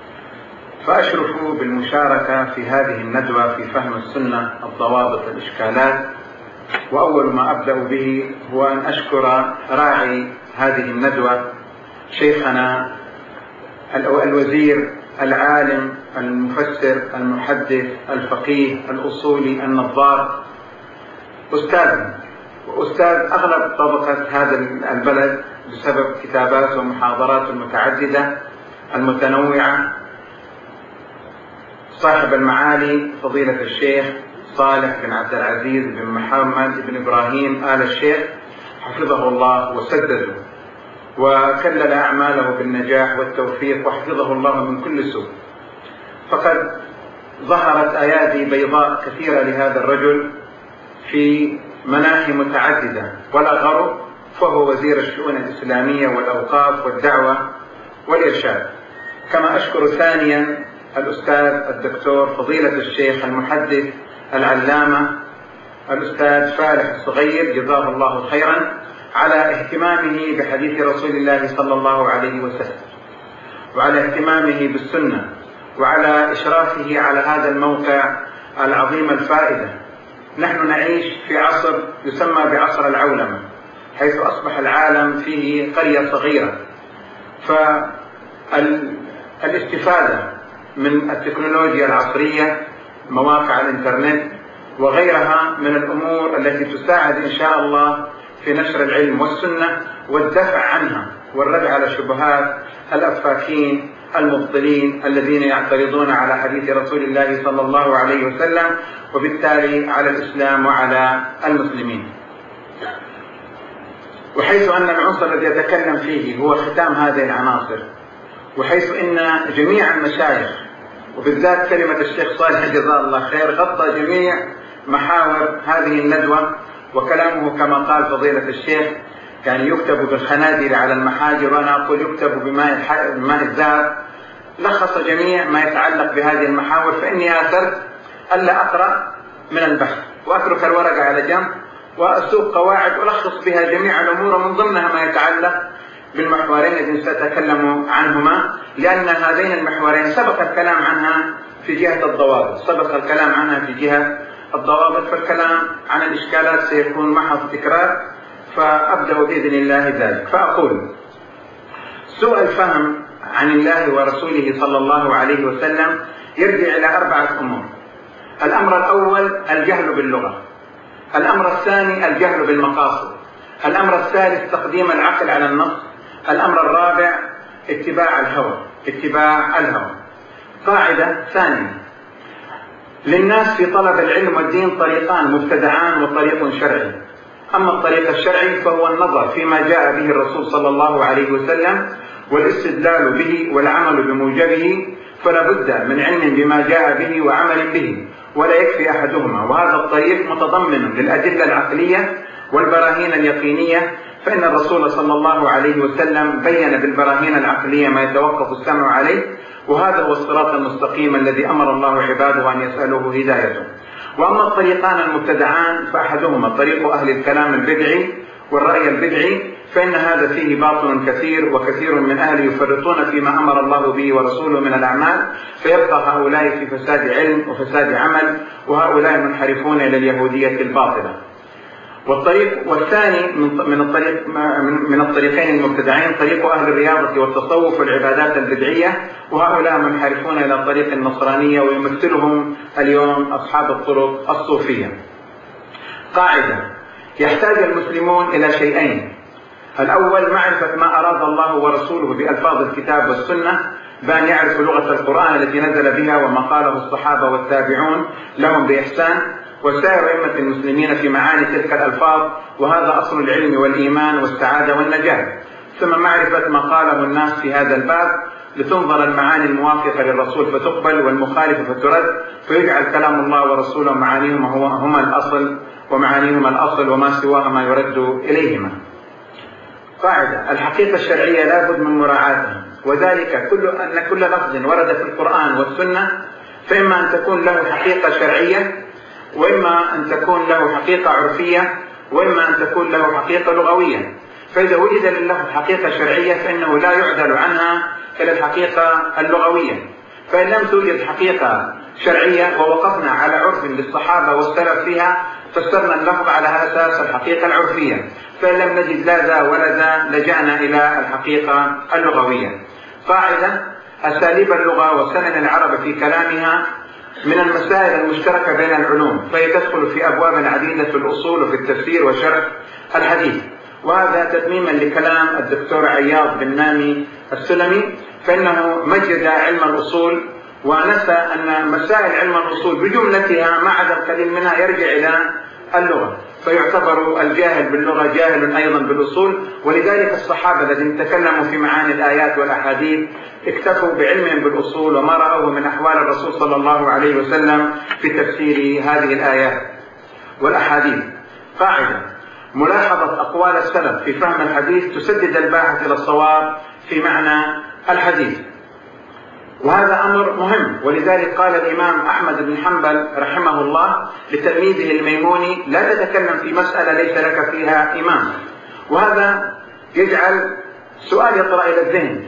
فأشرف بالمشاركة في هذه الندوة في فهم السنة، الضوابط، الإشكالات. وأول ما أبدأ به هو أن أشكر راعي هذه الندوة شيخنا الوزير العالم المفسر المحدث الفقيه الأصولي النظار، أستاذ أغلب طبقة هذا البلد بسبب كتابات ومحاضرات المتعددة المتنوعة، صاحب المعالي فضيلة الشيخ صالح بن عبد العزيز بن محمد بن إبراهيم آل الشيخ، حفظه الله وسدده وكلل أعماله بالنجاح والتوفيق، وحفظه الله من كل سوء. فقد ظهرت أيادي بيضاء كثيرة لهذا الرجل في مناحي متعددة، ولا غرو فهو وزير الشؤون الإسلامية والأوقاف والدعوة والإرشاد. كما أشكر ثانيا الأستاذ الدكتور فضيلة الشيخ المحدث العلامة الأستاذ فالح الصغير جزاه الله خيرا على اهتمامه بحديث رسول الله صلى الله عليه وسلم، وعلى اهتمامه بالسنة، وعلى إشرافه على هذا الموقع العظيم الفائدة. نحن نعيش في عصر يسمى بعصر العولمة، حيث أصبح العالم فيه قرية صغيرة، فالاستفادة من التكنولوجيا العصرية، مواقع الإنترنت وغيرها من الأمور التي تساعد إن شاء الله في نشر العلم والسنة والدفع عنها والرد على شبهات الأفاكين المبطلين الذين يعترضون على حديث رسول الله صلى الله عليه وسلم، وبالتالي على الإسلام وعلى المسلمين. وحيث أن العنصر الذي يتكلم فيه هو ختام هذه العناصر، وحيث أن جميع المشايخ وبالذات كلمة الشيخ صالح جزاه الله خير غطى جميع محاور هذه الندوة، وكلامه كما قال فضيلة الشيخ يعني يكتب بالخنادر على المحاجر، وأنا أقول يكتب بماء الذهب، لخص جميع ما يتعلق بهذه المحاور. فإني آثرت ألا أقرأ من البحث وأترك الورقة على جنب وأسوق قواعد ألخص بها جميع الأمور، ومن ضمنها ما يتعلق بالمحورين الذين سأتكلم عنهما، لأن هذين المحورين سبق الكلام عنها في جهة الضوابط، فالكلام عن الإشكالات سيكون محض تكرار، فأبدأ بإذن الله ذلك. فأقول: سوء الفهم عن الله ورسوله صلى الله عليه وسلم يرجع إلى 4 أمور. الأمر الأول الجهل باللغة، الأمر الثاني الجهل بالمقاصد، الأمر الثالث تقديم العقل على النص. الأمر الرابع اتباع الهوى. قاعدة ثانية: للناس في طلب العلم والدين طريقان مبتدعان وطريق شرعي. أما الطريق الشرعي فهو النظر فيما جاء به الرسول صلى الله عليه وسلم والاستدلال به والعمل بموجبه، فلا بد من علم بما جاء به وعمل به، ولا يكفي أحدهما. وهذا الطريق متضمن للأدلة العقلية والبراهين اليقينية، فإن الرسول صلى الله عليه وسلم بين بالبراهين العقلية ما يتوقف السمع عليه، وهذا هو الصراط المستقيم الذي أمر الله عباده أن يسألوه هدايته. وأما الطريقان المبتدعان فأحدهما طريق أهل الكلام البدعي والرأي البدعي، فإن هذا فيه باطل كثير، وكثير من أهله يفرطون فيما أمر الله به ورسوله من الأعمال، فيبقى هؤلاء في فساد علم وفساد عمل، وهؤلاء منحرفون إلى اليهودية الباطلة. والثاني من الطريقين المبتدعين طريق أهل الرياضة والتصوف والعبادات البدعية، وهؤلاء منحرفون إلى طريق النصرانية، ويمثلهم اليوم أصحاب الطرق الصوفية. قاعدة: يحتاج المسلمون إلى شيئين: الأول معرفة ما أراد الله ورسوله بألفاظ الكتاب والسنة، بأن يعرفوا لغة القرآن التي نزل بها وما قاله الصحابة والتابعون لهم بإحسان، وسائر أئمة المسلمين في معاني تلك الألفاظ، وهذا أصل العلم والإيمان والسعادة والنجاة. ثم معرفة ما قاله الناس في هذا الباب، لتنظر المعاني الموافقة للرسول فتقبل، والمخالفة فترد، فيجعل كلام الله ورسوله معانيهما هما الأصل، ومعانيهما الأصل، وما سواها ما يرد إليهما. قاعدة: الحقيقة الشرعية لا بد من مراعاتها، وذلك أن كل لفظ ورد في القرآن والسنة فإما أن تكون له حقيقة شرعية، وإما أن تكون له حقيقة عرفية، وإما أن تكون له حقيقة لغوية. فإذا وجد لله حقيقة شرعية فإنه لا يعدل عنها إلى الحقيقة اللغوية. فإن لم توجد حقيقة شرعية ووقفنا على عرف للصحابة والسلف فيها، فسرنا اللفظ على أساس الحقيقة العرفية. فإن لم نجد لا ذا ولا ذا لجأنا إلى الحقيقة اللغوية. قاعدة: أساليب اللغة وسنن العرب في كلامها من المسائل المشتركة بين العلوم، فهي تدخل في أبواب عديدة في الأصول وفي التفسير وشرح الحديث. وهذا تتميما لكلام الدكتور عياض بن نامي السلمي، فإنه مجد علم الأصول ونسى أن مسائل علم الأصول بجملتها ما عدا القليل منها يرجع إلى اللغة، فيعتبر الجاهل باللغة جاهل أيضا بالأصول. ولذلك الصحابة الذين تكلموا في معاني الآيات والأحاديث اكتفوا بعلمهم بالأصول وما رأوه من أحوال الرسول صلى الله عليه وسلم في تفسير هذه الآيات والأحاديث. قاعدة: ملاحظة أقوال السلف في فهم الحديث تسدد الباحث إلى الصواب في معنى الحديث، وهذا أمر مهم. ولذلك قال الإمام أحمد بن حنبل رحمه الله لتلميذه الميموني: لا تتكلم في مسألة ليس لك فيها إمام. وهذا يجعل سؤال يطرأ إلى الذهن: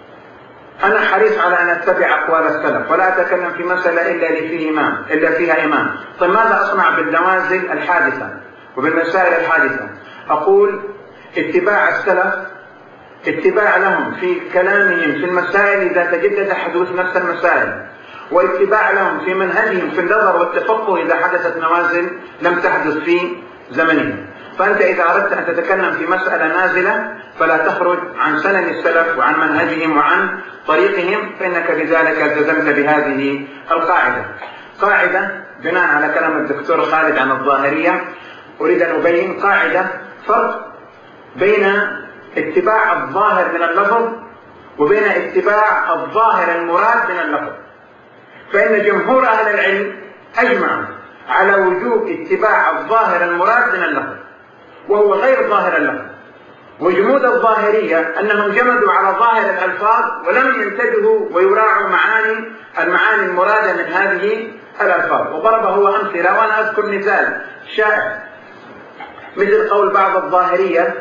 أنا حريص على أن أتبع أقوال السلف ولا أتكلم في مسألة إلا فيها إمام. طيب ماذا أصنع بالنوازل الحادثة وبالمسائل الحادثة؟ أقول: اتباع السلف اتباع لهم في كلامهم في المسائل إذا تجدد حدوث نفس المسائل، واتباع لهم في منهجهم في النظر والتفقه إذا حدثت نوازل لم تحدث في زمنهم. فأنت إذا أردت أن تتكلم في مسألة نازلة فلا تخرج عن سنن السلف وعن منهجهم وعن طريقهم، فإنك بذلك التزمت بهذه القاعدة. قاعدة بناء على كلام الدكتور خالد عن الظاهرية أريد أن أبين قاعدة: فرق بين اتباع الظاهر من اللفظ وبين اتباع الظاهر المراد من اللفظ. فإن جمهور أهل العلم أجمعوا على وجوب اتباع الظاهر المراد من اللفظ، وهو غير ظاهر اللفظ. وجمود الظاهرية أنهم جمدوا على ظاهر الألفاظ ولم ينتبهوا ويراعوا المعاني المرادة من هذه الألفاظ. وضرب هو أمثلة، وأنا أذكر مثال شائع مثل قول بعض الظاهرية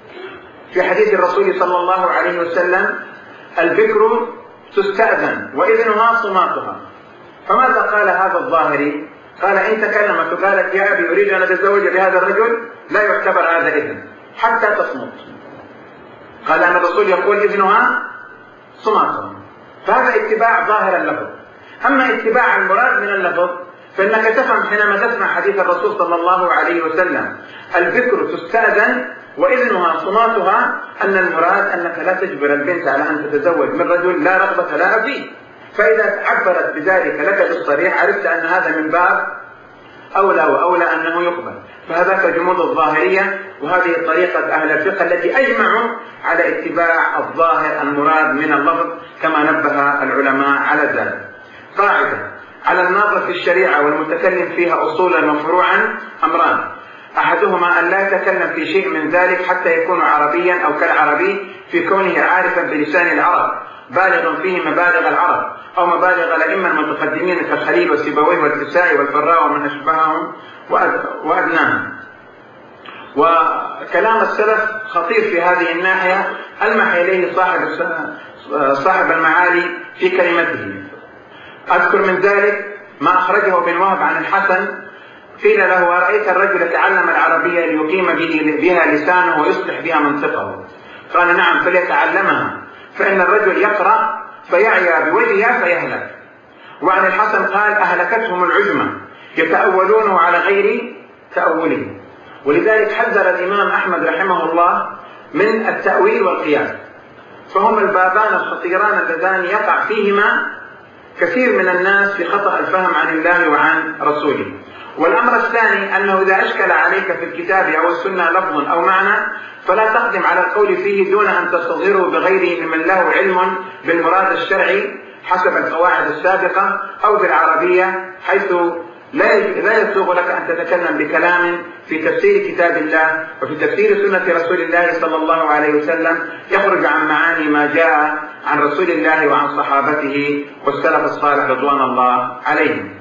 في حديث الرسول صلى الله عليه وسلم: البكر تستأذن وإذنها صماتها. فماذا قال هذا الظاهري؟ قال: إن تكلمت وقالت: يا أبي أريد أن أتزوج بهذا الرجل، لا يعتبر هذا إذن حتى تصمت. قال أن الرسول يقول: إذنها صماتها. فهذا اتباع ظاهر اللفظ. أما اتباع المراد من اللفظ فإنك تفهم حينما تسمع حديث الرسول صلى الله عليه وسلم البكر تستأذن وإذنها صماتها، أن المراد أنك لا تجبر البنت على أن تتزوج من رجل لا رغبة لها فيه. فإذا عبرت بذلك لك بالصريح عرفت أن هذا من باب أولى وأولى أنه يقبل. فهذاك جمود الظاهرية، وهذه طريقة أهل الفقه التي أجمعوا على اتباع الظاهر المراد من اللفظ كما نبه العلماء على ذلك. قاعدة: على الناظر في الشريعة والمتكلم فيها أصولا وفروعا أمران: أحدهما أن لا يتكلم في شيء من ذلك حتى يكون عربيا أو كالعربي في كونه عارفا بلسان العرب بالغ فيه مبالغ العرب أو مبالغ الأئمة المتقدمين كالخليل والسيبويه والكسائي والفراء ومن أشبههم وأدناهم. وكلام السلف خطير في هذه الناحية، ألمح إليه صاحب المعالي في كلمته. أذكر من ذلك ما أخرجه ابن وهب عن الحسن، قيل له: أرأيت الرجل يتعلم العربية ليقيم بها لسانه ويصلح بها منطقه؟ قال: نعم، فليتعلمها، فإن الرجل يقرأ فيعيا بوجهها فيهلك. وعن الحسن قال: أهلكتهم العجمة يتأولونه على غير تأوله. ولذلك حذر الإمام أحمد رحمه الله من التأويل والقياس، فهم البابان الخطيران اللذان يقع فيهما كثير من الناس في خطأ الفهم عن الله وعن رسوله. والأمر الثاني أنه إذا أشكل عليك في الكتاب أو السنة لفظ أو معنى فلا تقدم على القول فيه دون أن تستظهره بغيره ممن له علم بالمراد الشرعي حسب القواعد السابقة، أو بالعربية، حيث لا يسوغ لك أن تتكلم بكلام في تفسير كتاب الله وفي تفسير سنة رسول الله صلى الله عليه وسلم يخرج عن معاني ما جاء عن رسول الله وعن صحابته والسلف الصالح رضوان الله عليهم.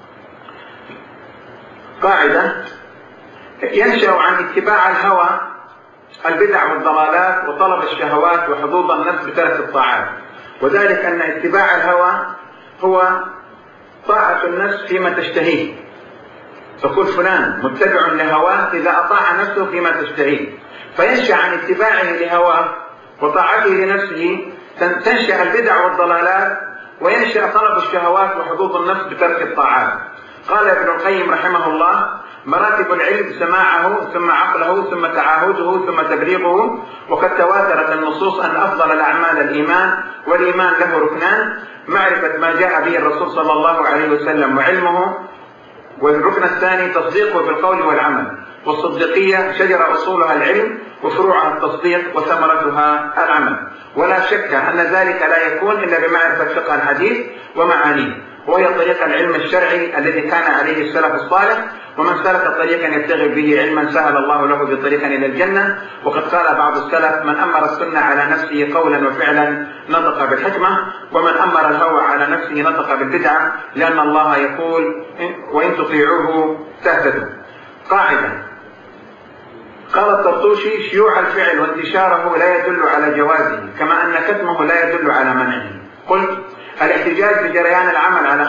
قاعدة: ينشأ عن اتباع الهوى البدع والضلالات وطلب الشهوات وحظوظ النفس بترك الطاعات، وذلك أن اتباع الهوى هو طاعة النفس فيما تشتهيه، تقول فلان متبع لهواه إذا أطاع نفسه فيما تشتهيه، فينشأ عن اتباعه لهواه وطاعته لنفسه تنشأ البدع والضلالات، وينشأ طلب الشهوات وحظوظ النفس بترك الطاعات. قال ابن القيم رحمه الله: مراتب العلم سماعه ثم عقله ثم تعاهده ثم تبليغه، وقد تواترت النصوص أن أفضل الأعمال الإيمان، والإيمان له ركنان: معرفة ما جاء به الرسول صلى الله عليه وسلم وعلمه، والركن الثاني تصديقه بالقول والعمل. والصديقية شجر أصولها العلم وفروعها التصديق وثمرتها العمل. ولا شك أن ذلك لا يكون إلا بمعرفة فقه الحديث ومعانيه، وهي طريق العلم الشرعي الذي كان عليه السلف الصالح، ومن سلك طريقا يبتغي به علما سهل الله له بطريقا إلى الجنة. وقد قال بعض السلف: من أمر السنة على نفسه قولا وفعلا نطق بالحكمة، ومن أمر الهوى على نفسه نطق بالبدعة، لأن الله يقول: وإن تطيعوه تهتدوا. قاعدة: قال الطرطوشي: شيوع الفعل وانتشاره لا يدل على جوازه، كما أن كتمه لا يدل على منعه. قلت: الاحتجاج بجريان العمل على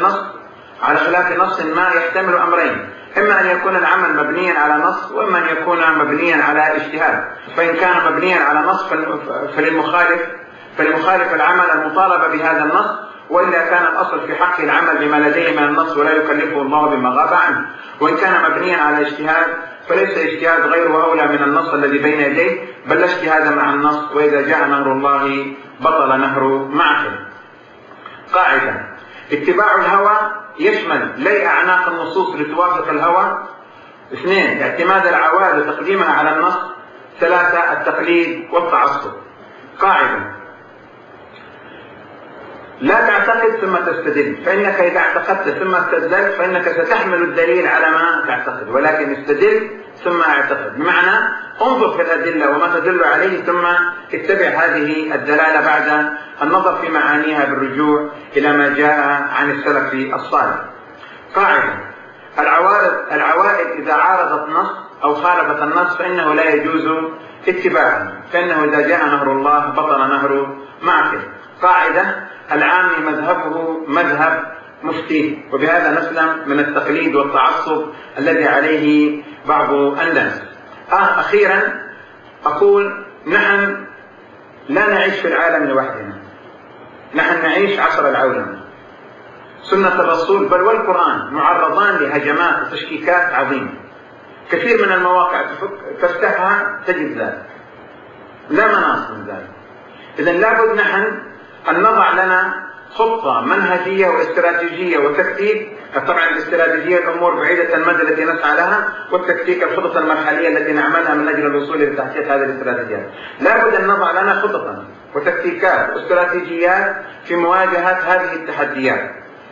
خلاف نص ما يحتمل أمرين: إما أن يكون العمل مبنيا على نص، وإما أن يكون مبنيا على اجتهاد. فإن كان مبنيا على نص فللمخالف العمل المطالبة بهذا النص، وإلا كان الأصل في حق العمل بما لديه من النص ولا يكلفه الله بما غاب عنه. وإن كان مبنيا على اجتهاد فليس اجتهاد غيره أولى من النص الذي بين يديه، بل لا اجتهاد مع النص، وإذا جاء نهر الله بطل نهر معه. قاعدة: اتباع الهوى يشمل لي أعناق النصوص لتوافق الهوى. 2. اعتماد العوائل وتقديمها على النص. 3. التقليد والتعصب. قاعدة: لا تعتقد ثم تستدل، فإنك إذا اعتقدت ثم استدلت فإنك ستحمل الدليل على ما تعتقد، ولكن استدل ثم اعتقد، بمعنى انظر في الأدلة وما تدل عليه ثم اتبع هذه الدلالة بعد النظر في معانيها بالرجوع إلى ما جاء عن السلف الصالح. قاعدة: العوائد إذا عارضت نص أو خالفت النص فإنه لا يجوز اتباعها، فإنه إذا جاء نهر الله بطل نهر معه. قاعدة: العامي مذهبه مذهب مفتيه، وبهذا نسلم من التقليد والتعصب الذي عليه بعض الناس. أخيرا أقول: نحن لا نعيش في العالم لوحدنا، نحن نعيش عصر العولمة. سنة الرسول بل والقرآن معرضان لهجمات وتشكيكات عظيمة. كثير من المواقع تفتحها تجد ذلك، لا مناص من ذلك. إذن لابد نحن أن نضع لنا خطة منهجية واستراتيجية وتكتيك. طبعا الاستراتيجية الأمور بعيدة المدى التي نسعى لها، والتكتيك الخطط المرحلية التي نعملها من أجل الوصول لتحقيق هذه الاستراتيجيات. لابد أن نضع لنا خططا وتكتيكات واستراتيجيات في مواجهة هذه التحديات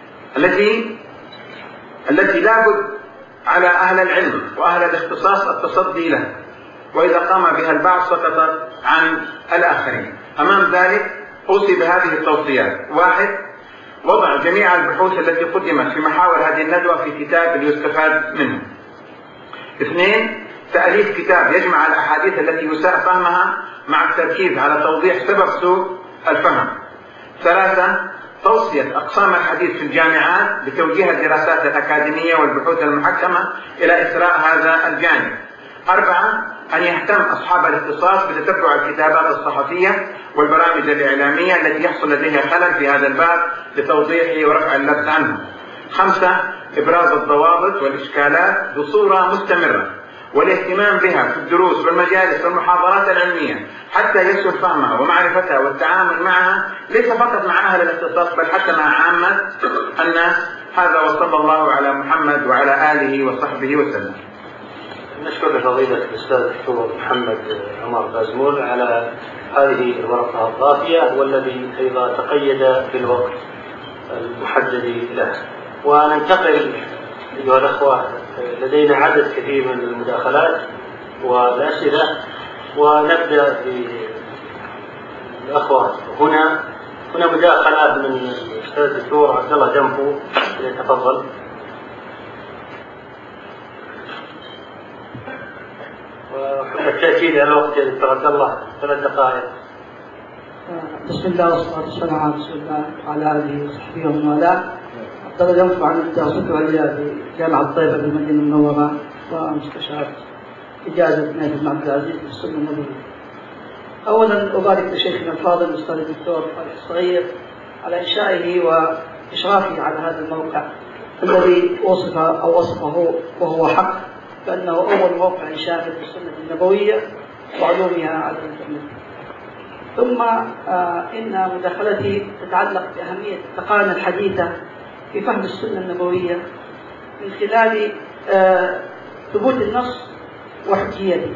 التي لابد على أهل العلم وأهل الاختصاص التصدي لها، وإذا قام بها البعض سقطت عن الآخرين. أمام ذلك أوصي بهذه التوصيات: 1. وضع جميع البحوث التي قدمت في محاور هذه الندوة في كتاب يستفاد منه. 2. تأليف كتاب يجمع الأحاديث التي يساء فهمها مع التركيز على توضيح سبب سوء الفهم. 3. توصية أقسام الحديث في الجامعات بتوجيه الدراسات الأكاديمية والبحوث المحكمة إلى إثراء هذا الجانب. 4. أن يهتم أصحاب الاختصاص بتتبع الكتابات الصحفية والبرامج الإعلامية التي يحصل لديها خلل في هذا الباب لتوضيحه ورفع اللبس عنه. 5. إبراز الضوابط والإشكالات بصورة مستمرة والاهتمام بها في الدروس والمجالس والمحاضرات العلمية حتى يسهل فهمها ومعرفتها والتعامل معها، ليس فقط مع أهل الاختصاص بل حتى مع عامة الناس. هذا وصلى الله على محمد وعلى آله وصحبه وسلم. نشكر فضيلة الأستاذ الدكتور محمد عمر بازمول على هذه الورقة الضافية، والذي أيضا تقيد بالوقت المحدد له. وننتقل أيها الأخوة، لدينا عدد كثير من المداخلات والأسئلة، ونبدأ بالأخوة. هنا مداخلة من الأستاذ الدكتور عبد الله جنفو، يتفضل. والتأكيد على الوقت يا دكتور عبد الله، 3 دقائق. بسم الله والصلاة والسلام على رسول الله وعلى آله وصحبه ومن والاه. عبد الله جنفو عن الدراسات العليا في جامعة طيبة بالمدينة المنورة، ومستشار إجازة نائب بن عبد العزيز في السنة النبوية. أولا أبارك لشيخنا الفاضل الأستاذ الدكتور فارس الصغير على إنشائه وإشرافه على هذا الموقع الذي وصفه وهو حق بأنه أول موقع إنشاء للسنة النبوية وعلومها على الإنترنت. ثم إن مداخلتي تتعلق بأهمية التقارن الحديثة في فهم السنة النبوية من خلال ثبوت النص وحجيته،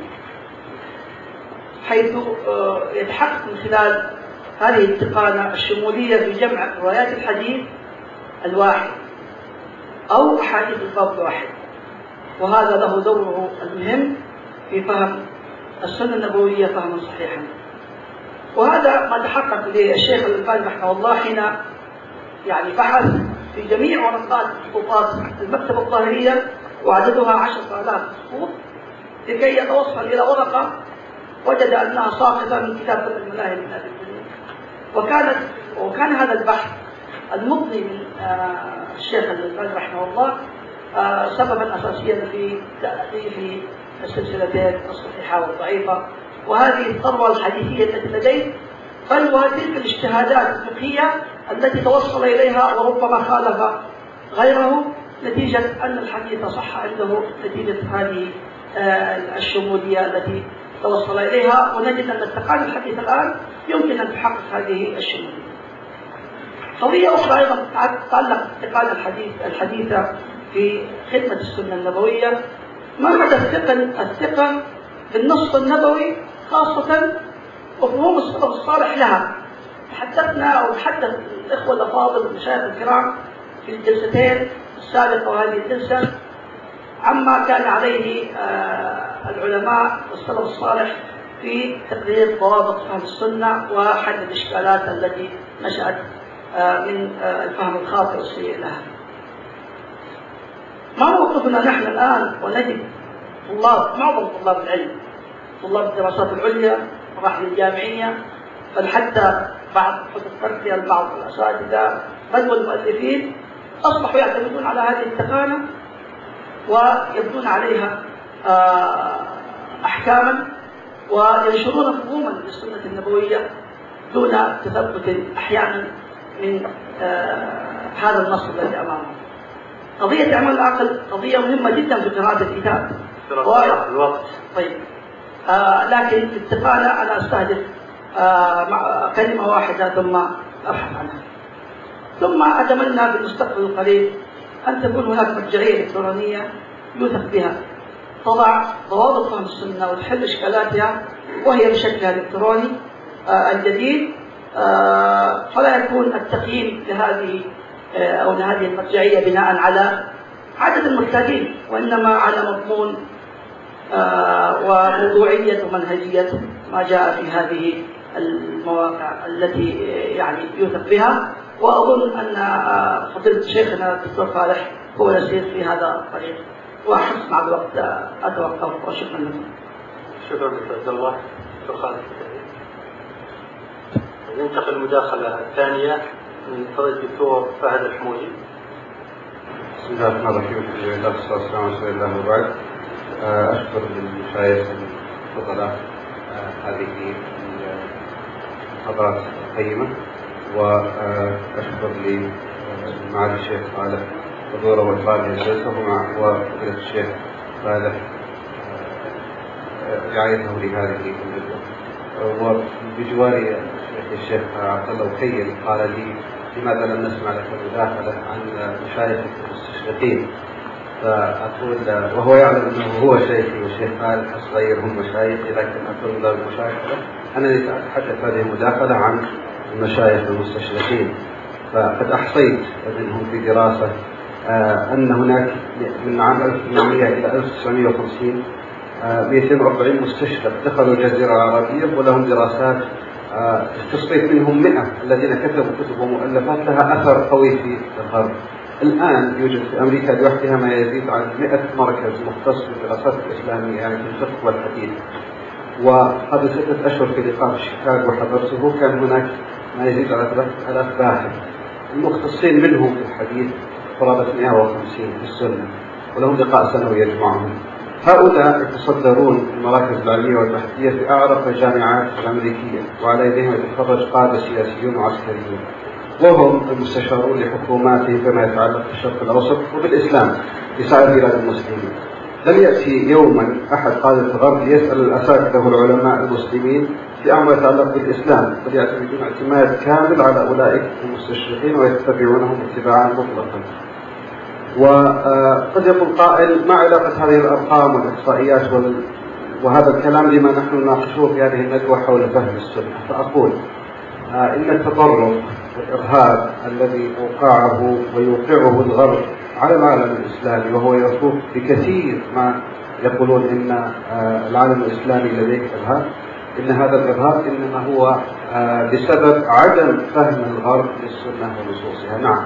حيث يتحقق من خلال هذه التقارن الشمولية في جمع روايات الحديث الواحد أو أحاديث الباب الواحد، وهذا له دوره المهم في فهم السنة النبوية فهما صحيحا. وهذا ما تحقق للشيخ الألباني رحمه الله حين بحث في جميع ورقات خطوطات المكتبة الظاهرية، وعددها 10,000 خطوط، لكي يتوصل إلى ورقة وجد أنها ساقطة من كتاب الملاهي من أهل الدنيا. وكان هذا البحث المضني من الشيخ الألباني رحمه الله سببا أساسيا في تأليف السلسلتين الصحيحة والضعيفة، وهذه الثروة الحديثية التي لديه، بل وتلك الاجتهادات الفقهية التي توصل إليها وربما خالف غيره، نتيجة أن الحديث صح عنده نتيجة هذه الشمولية التي توصل إليها. ونجد أن التقارن الحديث الآن يمكن أن تحقق هذه الشمولية. قضية أخرى أيضا تتعلق بالتقارن الحديثة في خدمة السنة النبوية، ما مدى الثقة بالنص النبوي، خاصة وفهوم السلف الصالح لها. تحدثنا أو تحدث الإخوة الأفاضل والمشايخ الكرام في الجلستين السابقة وهذه الجلسة عما كان عليه العلماء والسلف الصالح في تقرير ضوابط فهم السنة وحل الإشكالات التي نشأت من الفهم الخاطئ والسيء لها. ما موقفنا نحن الآن ونجد معظم طلاب العلم، طلاب الدراسات العليا والمراحل الجامعية، بل حتى بعض التربية بعض الأساتذة بل والمؤلفين أصبحوا يعتمدون على هذه التقارن ويبنون عليها أحكاما وينشرون فهوما للسنة النبوية دون تثبت أحيانا من هذا النص الذي أمامنا. قضية إعمال العقل قضية مهمة جدا في قراءة الكتاب. الوقت. طيب. لكن في التقانة أنا أستهدف كلمة واحدة ثم أبحث عنها. ثم أتمنى في المستقبل القريب أن تكون هناك مرجعية إلكترونية يوثق بها تضع ضوابط فهم السنة وتحل إشكالاتها وهي بشكلها الإلكتروني الجديد، فلا يكون التقييم لهذه أو لهذه المرجعية بناء على عدد المحتاجين، وإنما على مضمون وموضوعية ومنهجية ما جاء في هذه المواقع التي يعني يوثق بها. وأظن أن فضيلة شيخنا الدكتور صالح هو يسير في هذا الطريق، وأحس مع الوقت أتوقف وشكرا لكم. شكرا دكتور عبد الله. دكتور خالد. ننتقل المداخلة الثانية من فضيلة الدكتور فهد الحمودي. بسم الله الرحمن الرحيم. الحمد لله والصلاة والسلام على رسول الله وبعد. أشكر للمشايخ الفضلاء هذه المحاضرات القيمة، وأشكر لمعالي الشيخ صالح حضوره وإقامة الجلسة، وفضيلة الشيخ صالح رعايته لهذه الندوة. وبجواري الشيخ عبد الله وكيل قال لي لماذا لم نسمع لك مداخلة عن مشايخ المستشرقين، فأقول وهو يعلم أنه هو شيخي والشيخ خالد الصغير هم مشايخي، لكن أقول له المشايخ أنا سأتحدث هذه المداخلة عن المشايخ المستشرقين. فقد أحصيت منهم في دراسة أن هناك من عام 1800 إلى 1950 240 مستشرق دخلوا الجزيرة العربية ولهم دراسات، تصفيت منهم 100 الذين كتبوا كتب ومؤلفات لها أثر قوي في الغرب. الآن يوجد في أمريكا لوحدها ما يزيد عن 100 مركز مختص بالدراسات الإسلامية يعني في الفقه والحديث. وقبل 6 أشهر في لقاء في شيكاغو حضرته كان هناك ما يزيد على 3000 باحث المختصين منهم في الحديث قرابة 150 في السنة، ولهم لقاء سنوي يجمعهم. هؤلاء يتصدرون المراكز العلمية والبحثية في أعرق الجامعات الأمريكية، وعلى يديهم يتخرج قادة سياسيون وعسكريون، وهم المستشارون لحكوماتهم فيما يتعلق بالشرق الأوسط وبالإسلام لسائر بلاد المسلمين. لم يأتي يوما أحد قادة الغرب يسأل الأساتذة والعلماء المسلمين في أمر يتعلق بالإسلام، بل يعتمدون اعتماد كامل على أولئك المستشرقين ويتبعونهم اتباعا مطلقا. وقد يقول قائل ما علاقة هذه الأرقام والإحصائيات وهذا الكلام لما نحن نناقشه في هذه الندوة حول فهم السنة؟ فأقول إن التطرف والإرهاب الذي أوقعه ويوقعه الغرب على العالم الإسلامي، وهو يفوق بكثير ما يقولون إن العالم الإسلامي لديه إرهاب، إن هذا الإرهاب إنما هو بسبب عدم فهم الغرب للسنة ونصوصها. نعم،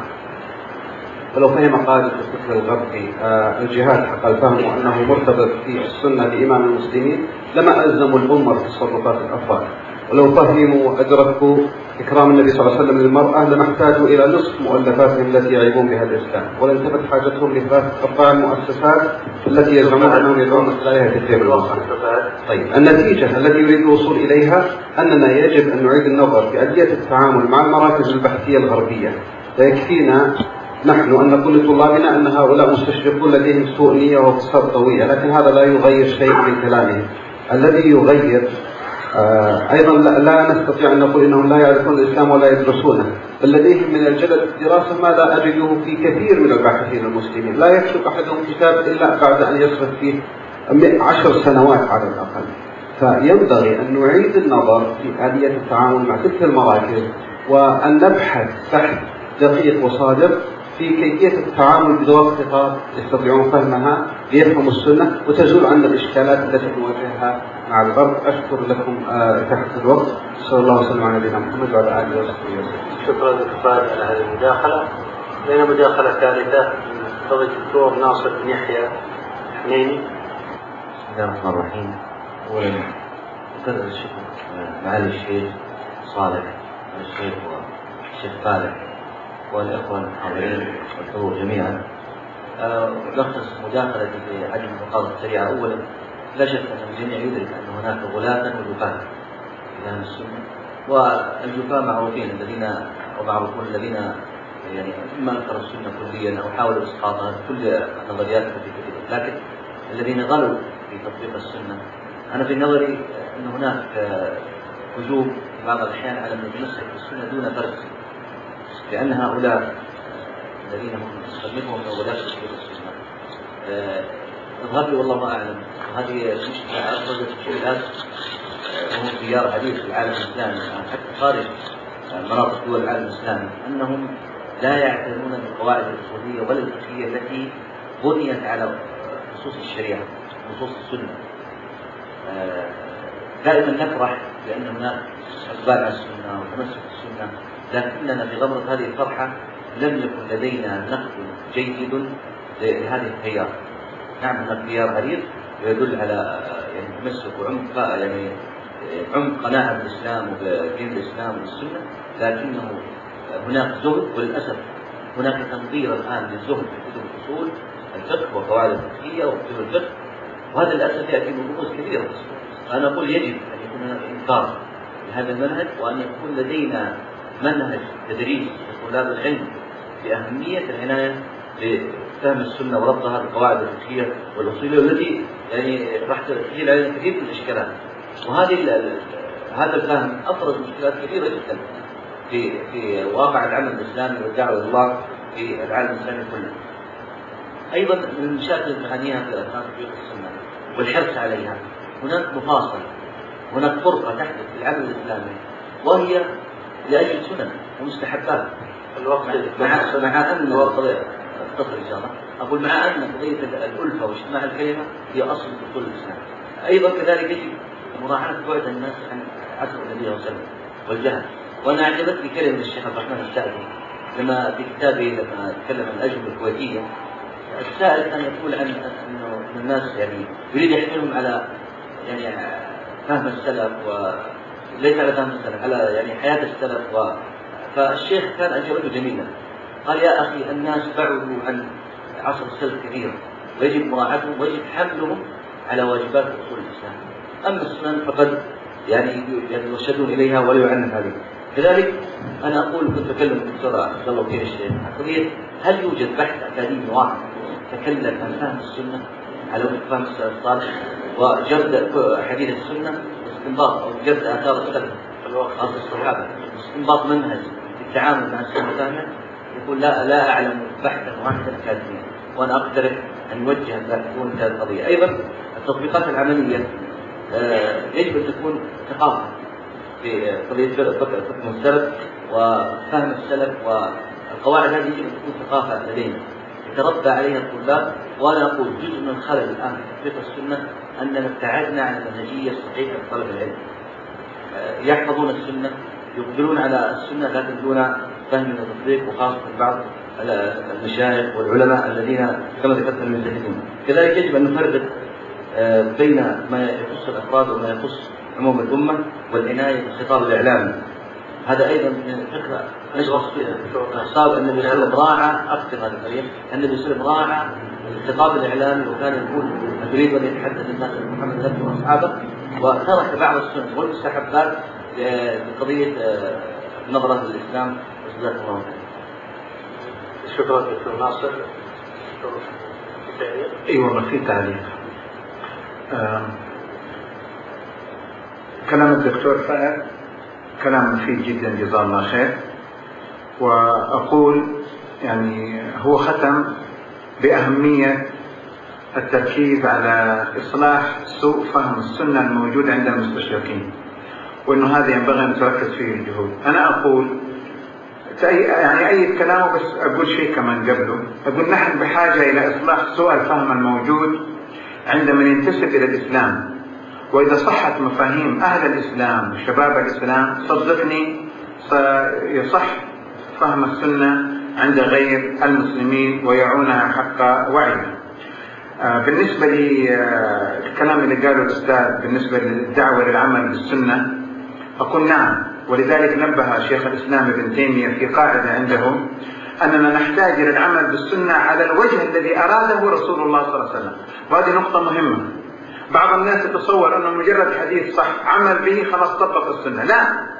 ولو فهم قائد الفكر الغربي الجهاد حق الفهم وأنه مرتبط في السنة بإمام المسلمين لما ألزموا الأمة بتصرفات الأفراد، ولو فهموا وأدركوا إكرام النبي صلى الله عليه وسلم للمرأة لما احتاجوا إلى نصف مؤلفاتهم التي يعيبون بها الإسلام، ولن تبت حاجتهم لإرفاع المؤسسات التي يزعمون أنهم يدعون إليها كثير من الوقت. طيب، النتيجة التي يريد الوصول إليها أننا يجب أن نعيد النظر في آلية التعامل مع المراكز البحثية الغربية. ويكفينا نحن أن نقول لطلابنا أن هؤلاء مستشرقون لديهم سوء نية وفساد طويلة، لكن هذا لا يغير شيء من كلامهم. الذي يغير أيضا لا نستطيع أن نقول إنهم لا يعرفون الإسلام ولا يدرسونه، بل لديهم من الجلد الدراسة ما لا أجده في كثير من الباحثين المسلمين. لا يكتب أحدهم كتاب إلا بعد أن يصرف فيه 10 سنوات على الأقل. فينبغي أن نعيد النظر في آلية التعامل مع تلك المراكز، وأن نبحث بحث دقيق وصادق في كيفية التعامل بلغة خطاب يستطيعون فهمها ليفهموا السنة وتزول عنا الإشكالات التي نواجهها مع الغرب. أشكر لكم تحت الوقت. صلى الله وسلم على نبينا محمد وعلى آله وصحبه وسلم. شكرا دكتور على هذه المداخلة. لنا مداخلة ثالثة من فضيلة الدكتور ناصر بن يحيى حنيني. بسم الله الرحمن الرحيم. أولا أكرر الشكر معالي الشيخ صالح والشيخ والشيخ فالح والإخوة الحاضرين والحضور جميعا. ألخص مداخلتي في عدد النقاط السريعة. أولا، لا شك أن الجميع يدرك أن هناك غلاة ودفاة في فهم السنة، والجفاة معروفين الذين يعني ما انكروا السنة كليا أو حاولوا إسقاطها كل نظريات التي كتبت، لكن الذين غلوا في تطبيق السنة أنا في نظري أن هناك وجوب في بعض الأحيان على أن يتمسك بالسنة دون فرز، لأن هؤلاء الذين هم يصنفهم أولاد تطبيق السنة الغرب والله أعلم، هذه مشكلة أفرزت مشكلات وهم تيار حديث في العالم الإسلامي حتى خارج مناطق دول العالم الإسلامي، أنهم لا يعتنون بالقواعد الأصولية ولا الفقهية التي بنيت على نصوص الشريعة ونصوص السنة. دائما نفرح لأن هناك إقبال على السنة وتمسك بالسنة، لكننا في غمرة هذه الفرحة لم يكن لدينا نقد جيد لهذه التيار. نعم هناك تيار عريض ويدل على يعني تمسك وعمق يعني عمق قناعة بالإسلام وبدين الإسلام والسنة، لكنه هناك زهد، وللأسف هناك تنظير الآن للزهد في كتب الأصول الفقه وقواعد الفقهية وكتب الفقه، وهذا للأسف يأتي من رموز كثيرة. فأنا أقول يجب أن يكون هناك إنكار لهذا المنهج، وأن يكون لدينا منهج تدريس لطلاب العلم بأهمية العناية بفهم السنة وربطها بالقواعد الفقهية والأصولية التي يعني راح تحيل علينا كثير من الإشكالات. هذا الفهم أفرز مشكلات كثيرة جدا في واقع العمل الإسلامي والدعوة إلى الله في العالم الإسلامي كله. أيضا من المشاكل اللي نعانيها في تطبيق السنة والحرص عليها، هناك مفاصل، هناك فرقة تحدث في العمل الإسلامي وهي لأجل سنن ومستحبات. مع أن قضية اختصر إن شاء الله أقول مع أن قضية الألفة واجتماع الكلمة هي أصل دخول الإسلام. أيضا كذلك يجب مراعاة بعد الناس عن عصر النبي صلى الله عليه وسلم والجهل. وأنا أعجبتني كلمة الشيخ عبد الرحمن السعدي لما في كتابه لما تكلم عن الأجوبة الكويتية، السائل كان يقول أنه الناس يعني يريد يحملهم على يعني فهم السلف وليس على فهم السلف، على يعني حياة السلف. فالشيخ كان أجابته جميلة، قال يا أخي الناس بعدوا عن عصر السلف كثيرا ويجب مراعاتهم ويجب حملهم على واجبات أصول الإسلام. أما السنن فقد يعني يرشدون إليها ولا يعنف عليها. كذلك أنا أقول كنت أكلم الدكتور عبد الله وكيل الشيخ عن قضية هل يوجد بحث أكاديمي واحد تكلم عن فهم السنة على وفق فهم السلف الصالح وجرد حديث السنة واستنباط أو جرد آثار السلف أو الصحابة واستنباط منهج التعامل مع السنة الثانية؟ يقول لا أعلم بحثا واحدا أكاديميا، وأنا أقترح أن نوجه الباحثون في هذه القضية. أيضا التطبيقات العملية يجب أن تكون ثقافة في قضية فقه السلف وفهم السلف، والقواعد هذه يجب أن تكون ثقافة لدينا يتربى عليها الطلاب. وأنا أقول جزء من الخلل الآن في تطبيق السنة أننا ابتعدنا عن المنهجية الصحيحة لطلب العلم، يحفظون السنة يقبلون على السنة لكن دون فهم وتطبيق، وخاصة بعض المشايخ والعلماء الذين كما ذكرت المجتهدين. كذلك يجب أن نفرق بين ما يخص الأفراد وما يخص عموم الأمة والعناية بالخطاب الإعلامي. هذا أيضا فكرة نشرح فيها خطاب النبي صلى الله عليه وسلم راعى أكثر هذا الطريق. النبي صلى الله عليه وسلم راعى الخطاب الإعلامي وكان يقول أريد أن يتحدث الناس عن محمد نفسه وأصحابه، وترك بعض السنن والمستحبات بقضية نظرة للإسلام. جزاك الله خيرا. شكرا دكتور ناصر. اي والله في تعليق. كلام الدكتور فهد كلام مفيد جدا جزاه الله خير، وأقول يعني هو ختم بأهمية التركيز على إصلاح سوء فهم السنة الموجود عند المستشرقين، وأنه هذا ينبغي أن تركز فيه الجهود. أنا أقول يعني أي كلام، بس أقول شيء كمان قبله. أقول نحن بحاجة إلى إصلاح سوء الفهم الموجود عند من ينتسب إلى الإسلام. وإذا صحت مفاهيم أهل الإسلام وشباب الإسلام صدقني سيصح فهم السنة عند غير المسلمين ويعونها حق وعيها. بالنسبة للكلام اللي قاله الأستاذ بالنسبة للدعوة للعمل بالسنة، أقول نعم، ولذلك نبه شيخ الإسلام ابن تيمية في قاعدة عنده أننا نحتاج إلى العمل بالسنة على الوجه الذي أراده رسول الله صلى الله عليه وسلم، وهذه نقطة مهمة. بعض الناس يتصور أنه مجرد حديث صح عمل به خلاص طبق السنة، لا،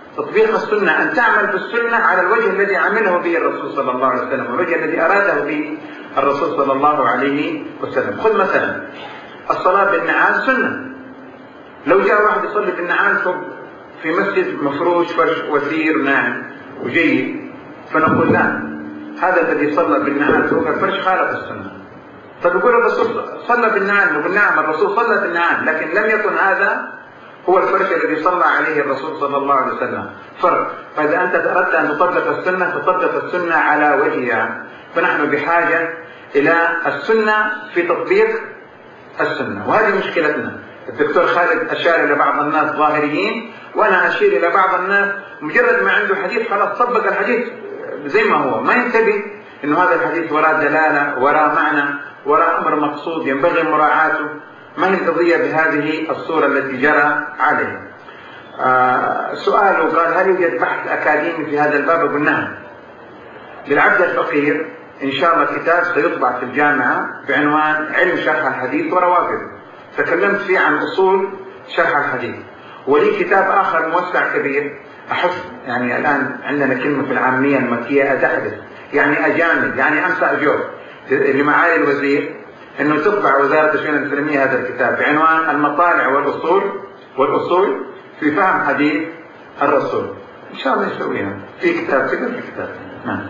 تطبيق السنة أن تعمل بالسنة على الوجه الذي عمله به الرسول صلى الله عليه وسلم، والوجه الذي أراده به الرسول صلى الله عليه وسلم. خذ مثلا الصلاة بالنعال سنة. لو جاء واحد يصلي بالنعال في مسجد مفروش فرش وثير ناعم وجيد، فنقول لا، هذا الذي صلى بالنعال فوق الفرش خالف السنة. طب يقول الرسول صلى بالنعال، نقول نعم الرسول صلى بالنعال، لكن لم يكن هذا هو الفرش الذي صلى عليه الرسول صلى الله عليه وسلم. فرق. فإذا أنت أردت أن تطبق السنة فطبق السنة على وجهها. فنحن بحاجة إلى السنة في تطبيق السنة، وهذه مشكلتنا. الدكتور خالد أشار إلى بعض الناس ظاهريين، وأنا أشير إلى بعض الناس مجرد ما عنده حديث خلاص طبق الحديث زي ما هو، ما ينتبه إنه هذا الحديث وراء دلالة، وراء معنى، وراء أمر مقصود ينبغي مراعاته. ما هي القضية بهذه الصورة التي جرى عليه. سؤاله قال: هل يوجد بحث أكاديمي في هذا الباب؟ أقول نعم. للعبد الفقير إن شاء الله كتاب سيطبع في الجامعة بعنوان علم شرح الحديث وروافده، تكلمت فيه عن أصول شرح الحديث. ولي كتاب آخر موسع كبير أحس يعني الآن عندنا كلمة في العامية المكية أدحدث، يعني أجامل، يعني أمسى أجور لمعالي الوزير أنه تطبع وزارة الشؤون الإسلامية هذا الكتاب بعنوان المطالع والأصول في فهم حديث الرسول. إن شاء الله يسويها في كتاب كذا في كتاب. نعم.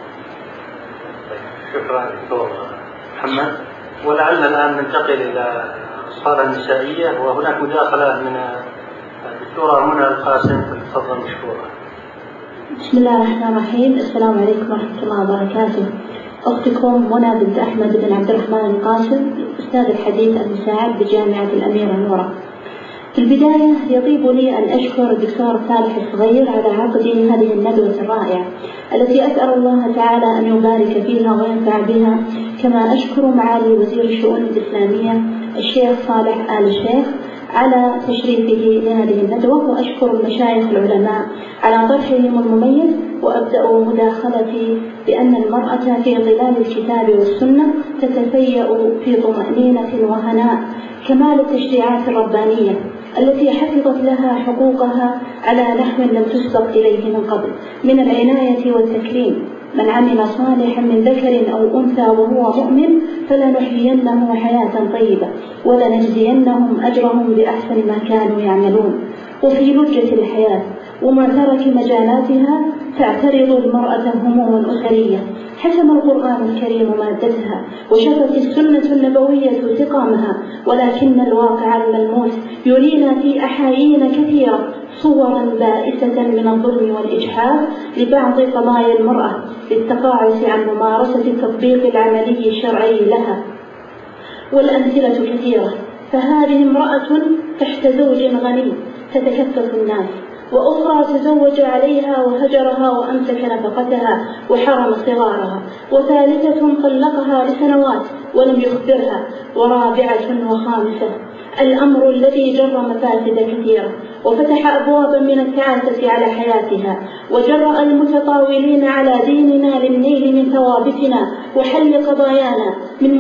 شكرا دكتور محمد. ولعلنا الآن ننتقل إلى الصالة النسائية، وهناك مداخلة من الدكتورة منى القاسم، فلتفضل مشكورة. بسم الله الرحمن الرحيم. السلام عليكم ورحمة الله وبركاته. أختكم منى بنت أحمد بن عبد الرحمن القاسم، أستاذ الحديث المساعد بجامعة الأميرة نورة. في البداية يطيب لي أن أشكر الدكتور صالح الصغير على عقد هذه الندوة الرائعة التي أسأل الله تعالى أن يبارك فيها وينفع بها، كما أشكر معالي وزير الشؤون الإسلامية الشيخ صالح آل الشيخ على تشريفه لهذه الندوة، وأشكر المشايخ العلماء على طرحهم المميز. وأبدأ مداخلتي بأن المرأة في ظلال الكتاب والسنة تتفيأ في طمأنينة وهناء كمال التشريعات الربانية التي حفظت لها حقوقها على نحو لم تسبق إليه من قبل من العناية والتكريم. من عمل صالحا من ذكر أو أنثى وهو مؤمن فلنحيينه حياة طيبة ولنجزينهم أجرهم بأحسن ما كانوا يعملون. وفي لجة الحياة ومعترك مجالاتها تعترض المرأة هموم أسرية حسم القرآن الكريم مادتها وشفت السنة النبوية سقامها، ولكن الواقع الملموس يرينا في أحايين كثيرة صورا بائسة من الظلم والإجحاف لبعض قضايا المرأة للتقاعس عن ممارسة التطبيق العملي الشرعي لها، والأمثلة كثيرة. فهذه امرأة تحت زوج غني تتكفف الناس، وأخرى تزوج عليها وهجرها وأمسك نفقتها وحرم صغارها، وثالثة طلقها لسنوات ولم يخبرها، ورابعة وخامسة. الأمر الذي جر مفاسد كثيرة وفتح أبوابا من التعاسة على حياتها، وجرأ المتطاولين على ديننا للنيل من ثوابتنا وحل قضايانا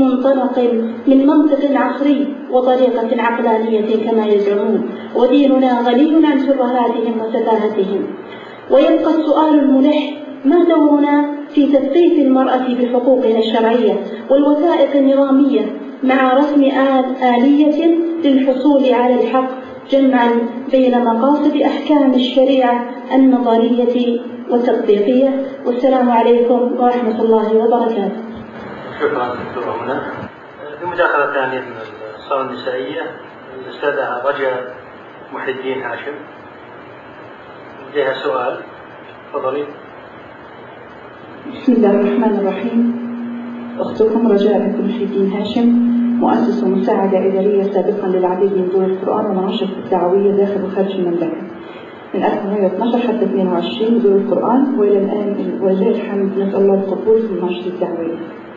من منطق عصري وطريقة عقلانية كما يزعمون، وديننا غني عن ترهاتهم وسفاهتهم. ويبقى السؤال الملح: ما دورنا في تثقيف المرأة بحقوقها الشرعية والوثائق النظامية مع رسم آلية للحصول على الحق، جمعا بين مقاصد أحكام الشريعة النظرية والتطبيقية. والسلام عليكم ورحمة الله وبركاته. شكرا دكتورة منى. في مداخلة ثانية من الصالة النسائية الأستاذة رجاء محي الدين هاشم، لديها سؤال. تفضلي. بسم الله الرحمن الرحيم. أختكم رجاء بنت محي الدين هاشم، مؤسسة مساعدة إدارية سابقا للعديد من دور القرآن ومناشط الدعوية داخل وخارج المملكة من 2012 حتى 22 دور القرآن، وإلى الآن ولله الحمد نسأل الله القبول في المناشط الدعوية.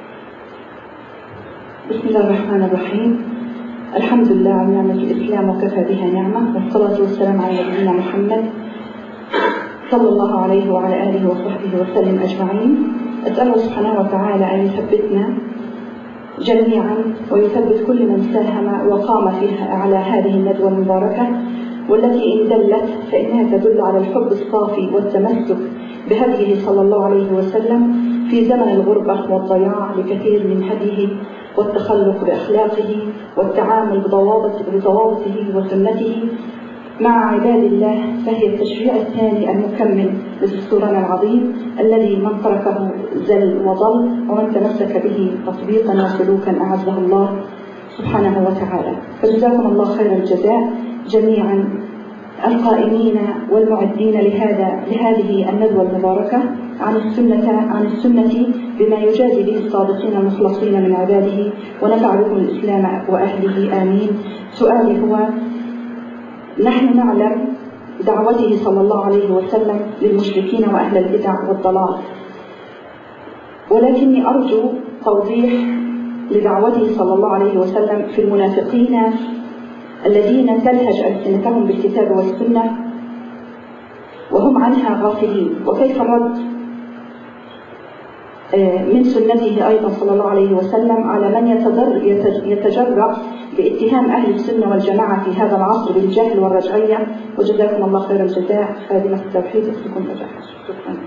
بسم الله الرحمن الرحيم. الحمد لله على نعمة الإسلام وكفى بها نعمة، والصلاة والسلام على نبينا محمد صلى الله عليه وعلى آله وصحبه وسلم أجمعين. أسأل الله سبحانه وتعالى أن يثبتنا جميعا ويثبت كل من ساهم وقام فيها على هذه الندوة المباركة، والتي إن دلت فإنها تدل على الحب الصافي والتمسك بهديه صلى الله عليه وسلم في زمن الغربة والضياع لكثير من هديه والتخلق بأخلاقه والتعامل بضوابطه وسنته مع عباد الله، فهي التشريع الثاني المكمل لدستورنا العظيم الذي من تركه زل وضل ومن تمسك به تطبيقا وسلوكا أعزه الله سبحانه وتعالى. فجزاكم الله خير الجزاء جميعا القائمين والمعدين لهذه الندوة المباركة عن السنة بما يجازي به الصادقين المخلصين من عباده، ونفع بكم الإسلام وأهله آمين. سؤالي هو: نحن نعلم دعوته صلى الله عليه وسلم للمشركين وأهل البدع والضلال، ولكني أرجو توضيح لدعوته صلى الله عليه وسلم في المنافقين الذين تلهج ألسنتهم بالكتاب والسنة وهم عنها غافلين، وكيف الرد من سنته أيضا صلى الله عليه وسلم على من يتجرأ باتهام أهل السنة والجماعة في هذا العصر بالجهل والرجعية. وجزاكم الله خير الجزاء. خادمة التوحيد أختكم فجأة. شكرا.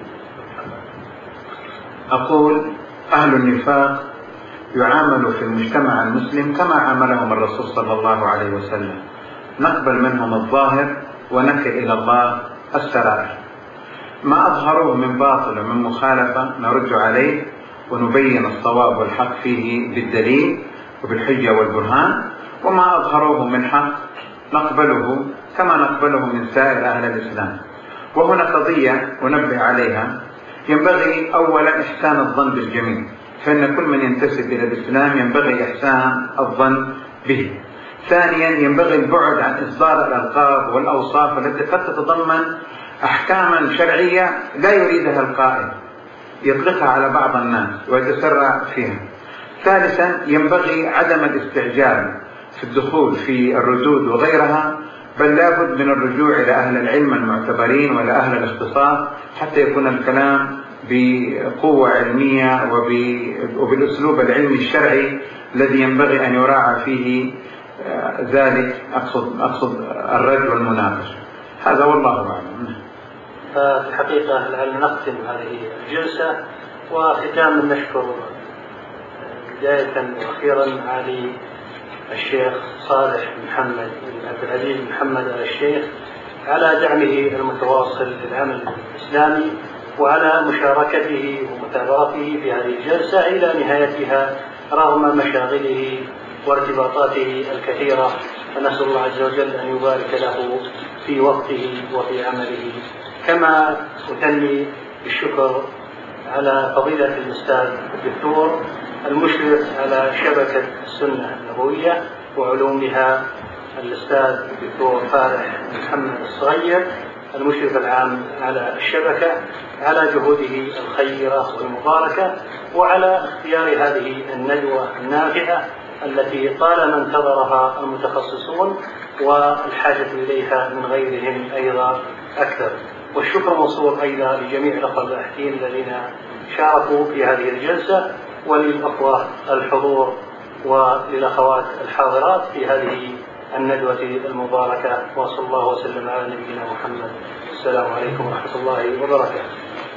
أقول: أهل النفاق يعامل في المجتمع المسلم كما عاملهم الرسول صلى الله عليه وسلم، نقبل منهم الظاهر ونكل إلى الله السرائر. ما أظهروه من باطل ومن مخالفة نرد عليه ونبين الصواب والحق فيه بالدليل وبالحجة والبرهان، وما أظهروه من حق نقبله كما نقبله من سائر أهل الإسلام. وهنا قضية أنبه عليها: ينبغي أولا إحسان الظن بالجميع، فإن كل من ينتسب إلى الإسلام ينبغي إحسان الظن به. ثانيا ينبغي البعد عن إصدار الألقاب والأوصاف التي قد تتضمن أحكاما شرعية لا يريدها القائل، يطلقها على بعض الناس ويتسرع فيها. ثالثا ينبغي عدم الاستعجال في الدخول في الردود وغيرها، بل لابد من الرجوع إلى أهل العلم المعتبرين وإلى أهل الاختصاص حتى يكون الكلام بقوة علمية وبالأسلوب العلمي الشرعي الذي ينبغي أن يراعى فيه ذلك، أقصد الرد والمناقشة. هذا والله أعلم. في الحقيقة لعل نختم هذه الجلسة، وختاما نشكر بداية وأخيرا علي الشيخ صالح محمد بن عبد العزيز محمد الشيخ على دعمه المتواصل للعمل الإسلامي وعلى مشاركته ومتابعته في هذه الجلسة إلى نهايتها رغم مشاغله وارتباطاته الكثيرة. فنسأل الله عز وجل أن يبارك له في وقته وفي عمله. كما أثني بالشكر على فضيلة الأستاذ الدكتور المشرف على شبكة السنة النبوية وعلومها الأستاذ الدكتور فارح محمد الصغير المشرف العام على الشبكة، على جهوده الخيرة والمباركة وعلى اختيار هذه الندوة النافعة التي طالما انتظرها المتخصصون والحاجة إليها من غيرهم أيضا أكثر. والشكر موصول أيضا لجميع الأخوة الباحثين الذين شاركوا في هذه الجلسة، وللأخوة الحضور وللأخوات الحاضرات في هذه الندوة المباركة. وصلى الله وسلم على نبينا محمد. السلام عليكم ورحمة الله وبركاته.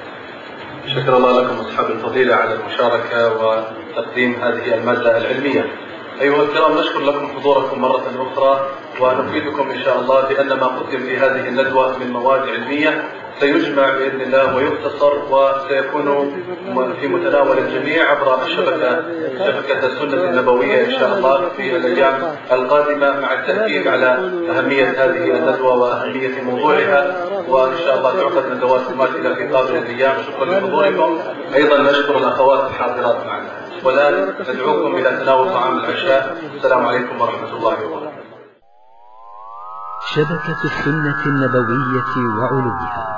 شكر الله لكم أصحاب الفضيلة على المشاركة وتقديم هذه المادة العلمية. أيها الكرام، نشكر لكم حضوركم مرة أخرى، ونفيدكم إن شاء الله بأن ما قدم في هذه الندوة من مواد علمية سيجمع بإذن الله ويختصر وسيكون في متناول الجميع عبر شبكة السنة النبوية إن شاء الله في الأيام القادمة، مع التأكيد على أهمية هذه الندوة وأهمية موضوعها، وإن شاء الله تعقد ندوات ماثلة في قادم الأيام. شكرا لحضوركم. أيضا نشكر الأخوات الحاضرات معنا، والآن ندعوكم إلى تناول طعام العشاء. السلام عليكم ورحمة الله وبركاته. شبكة السنة النبوية وعلومها.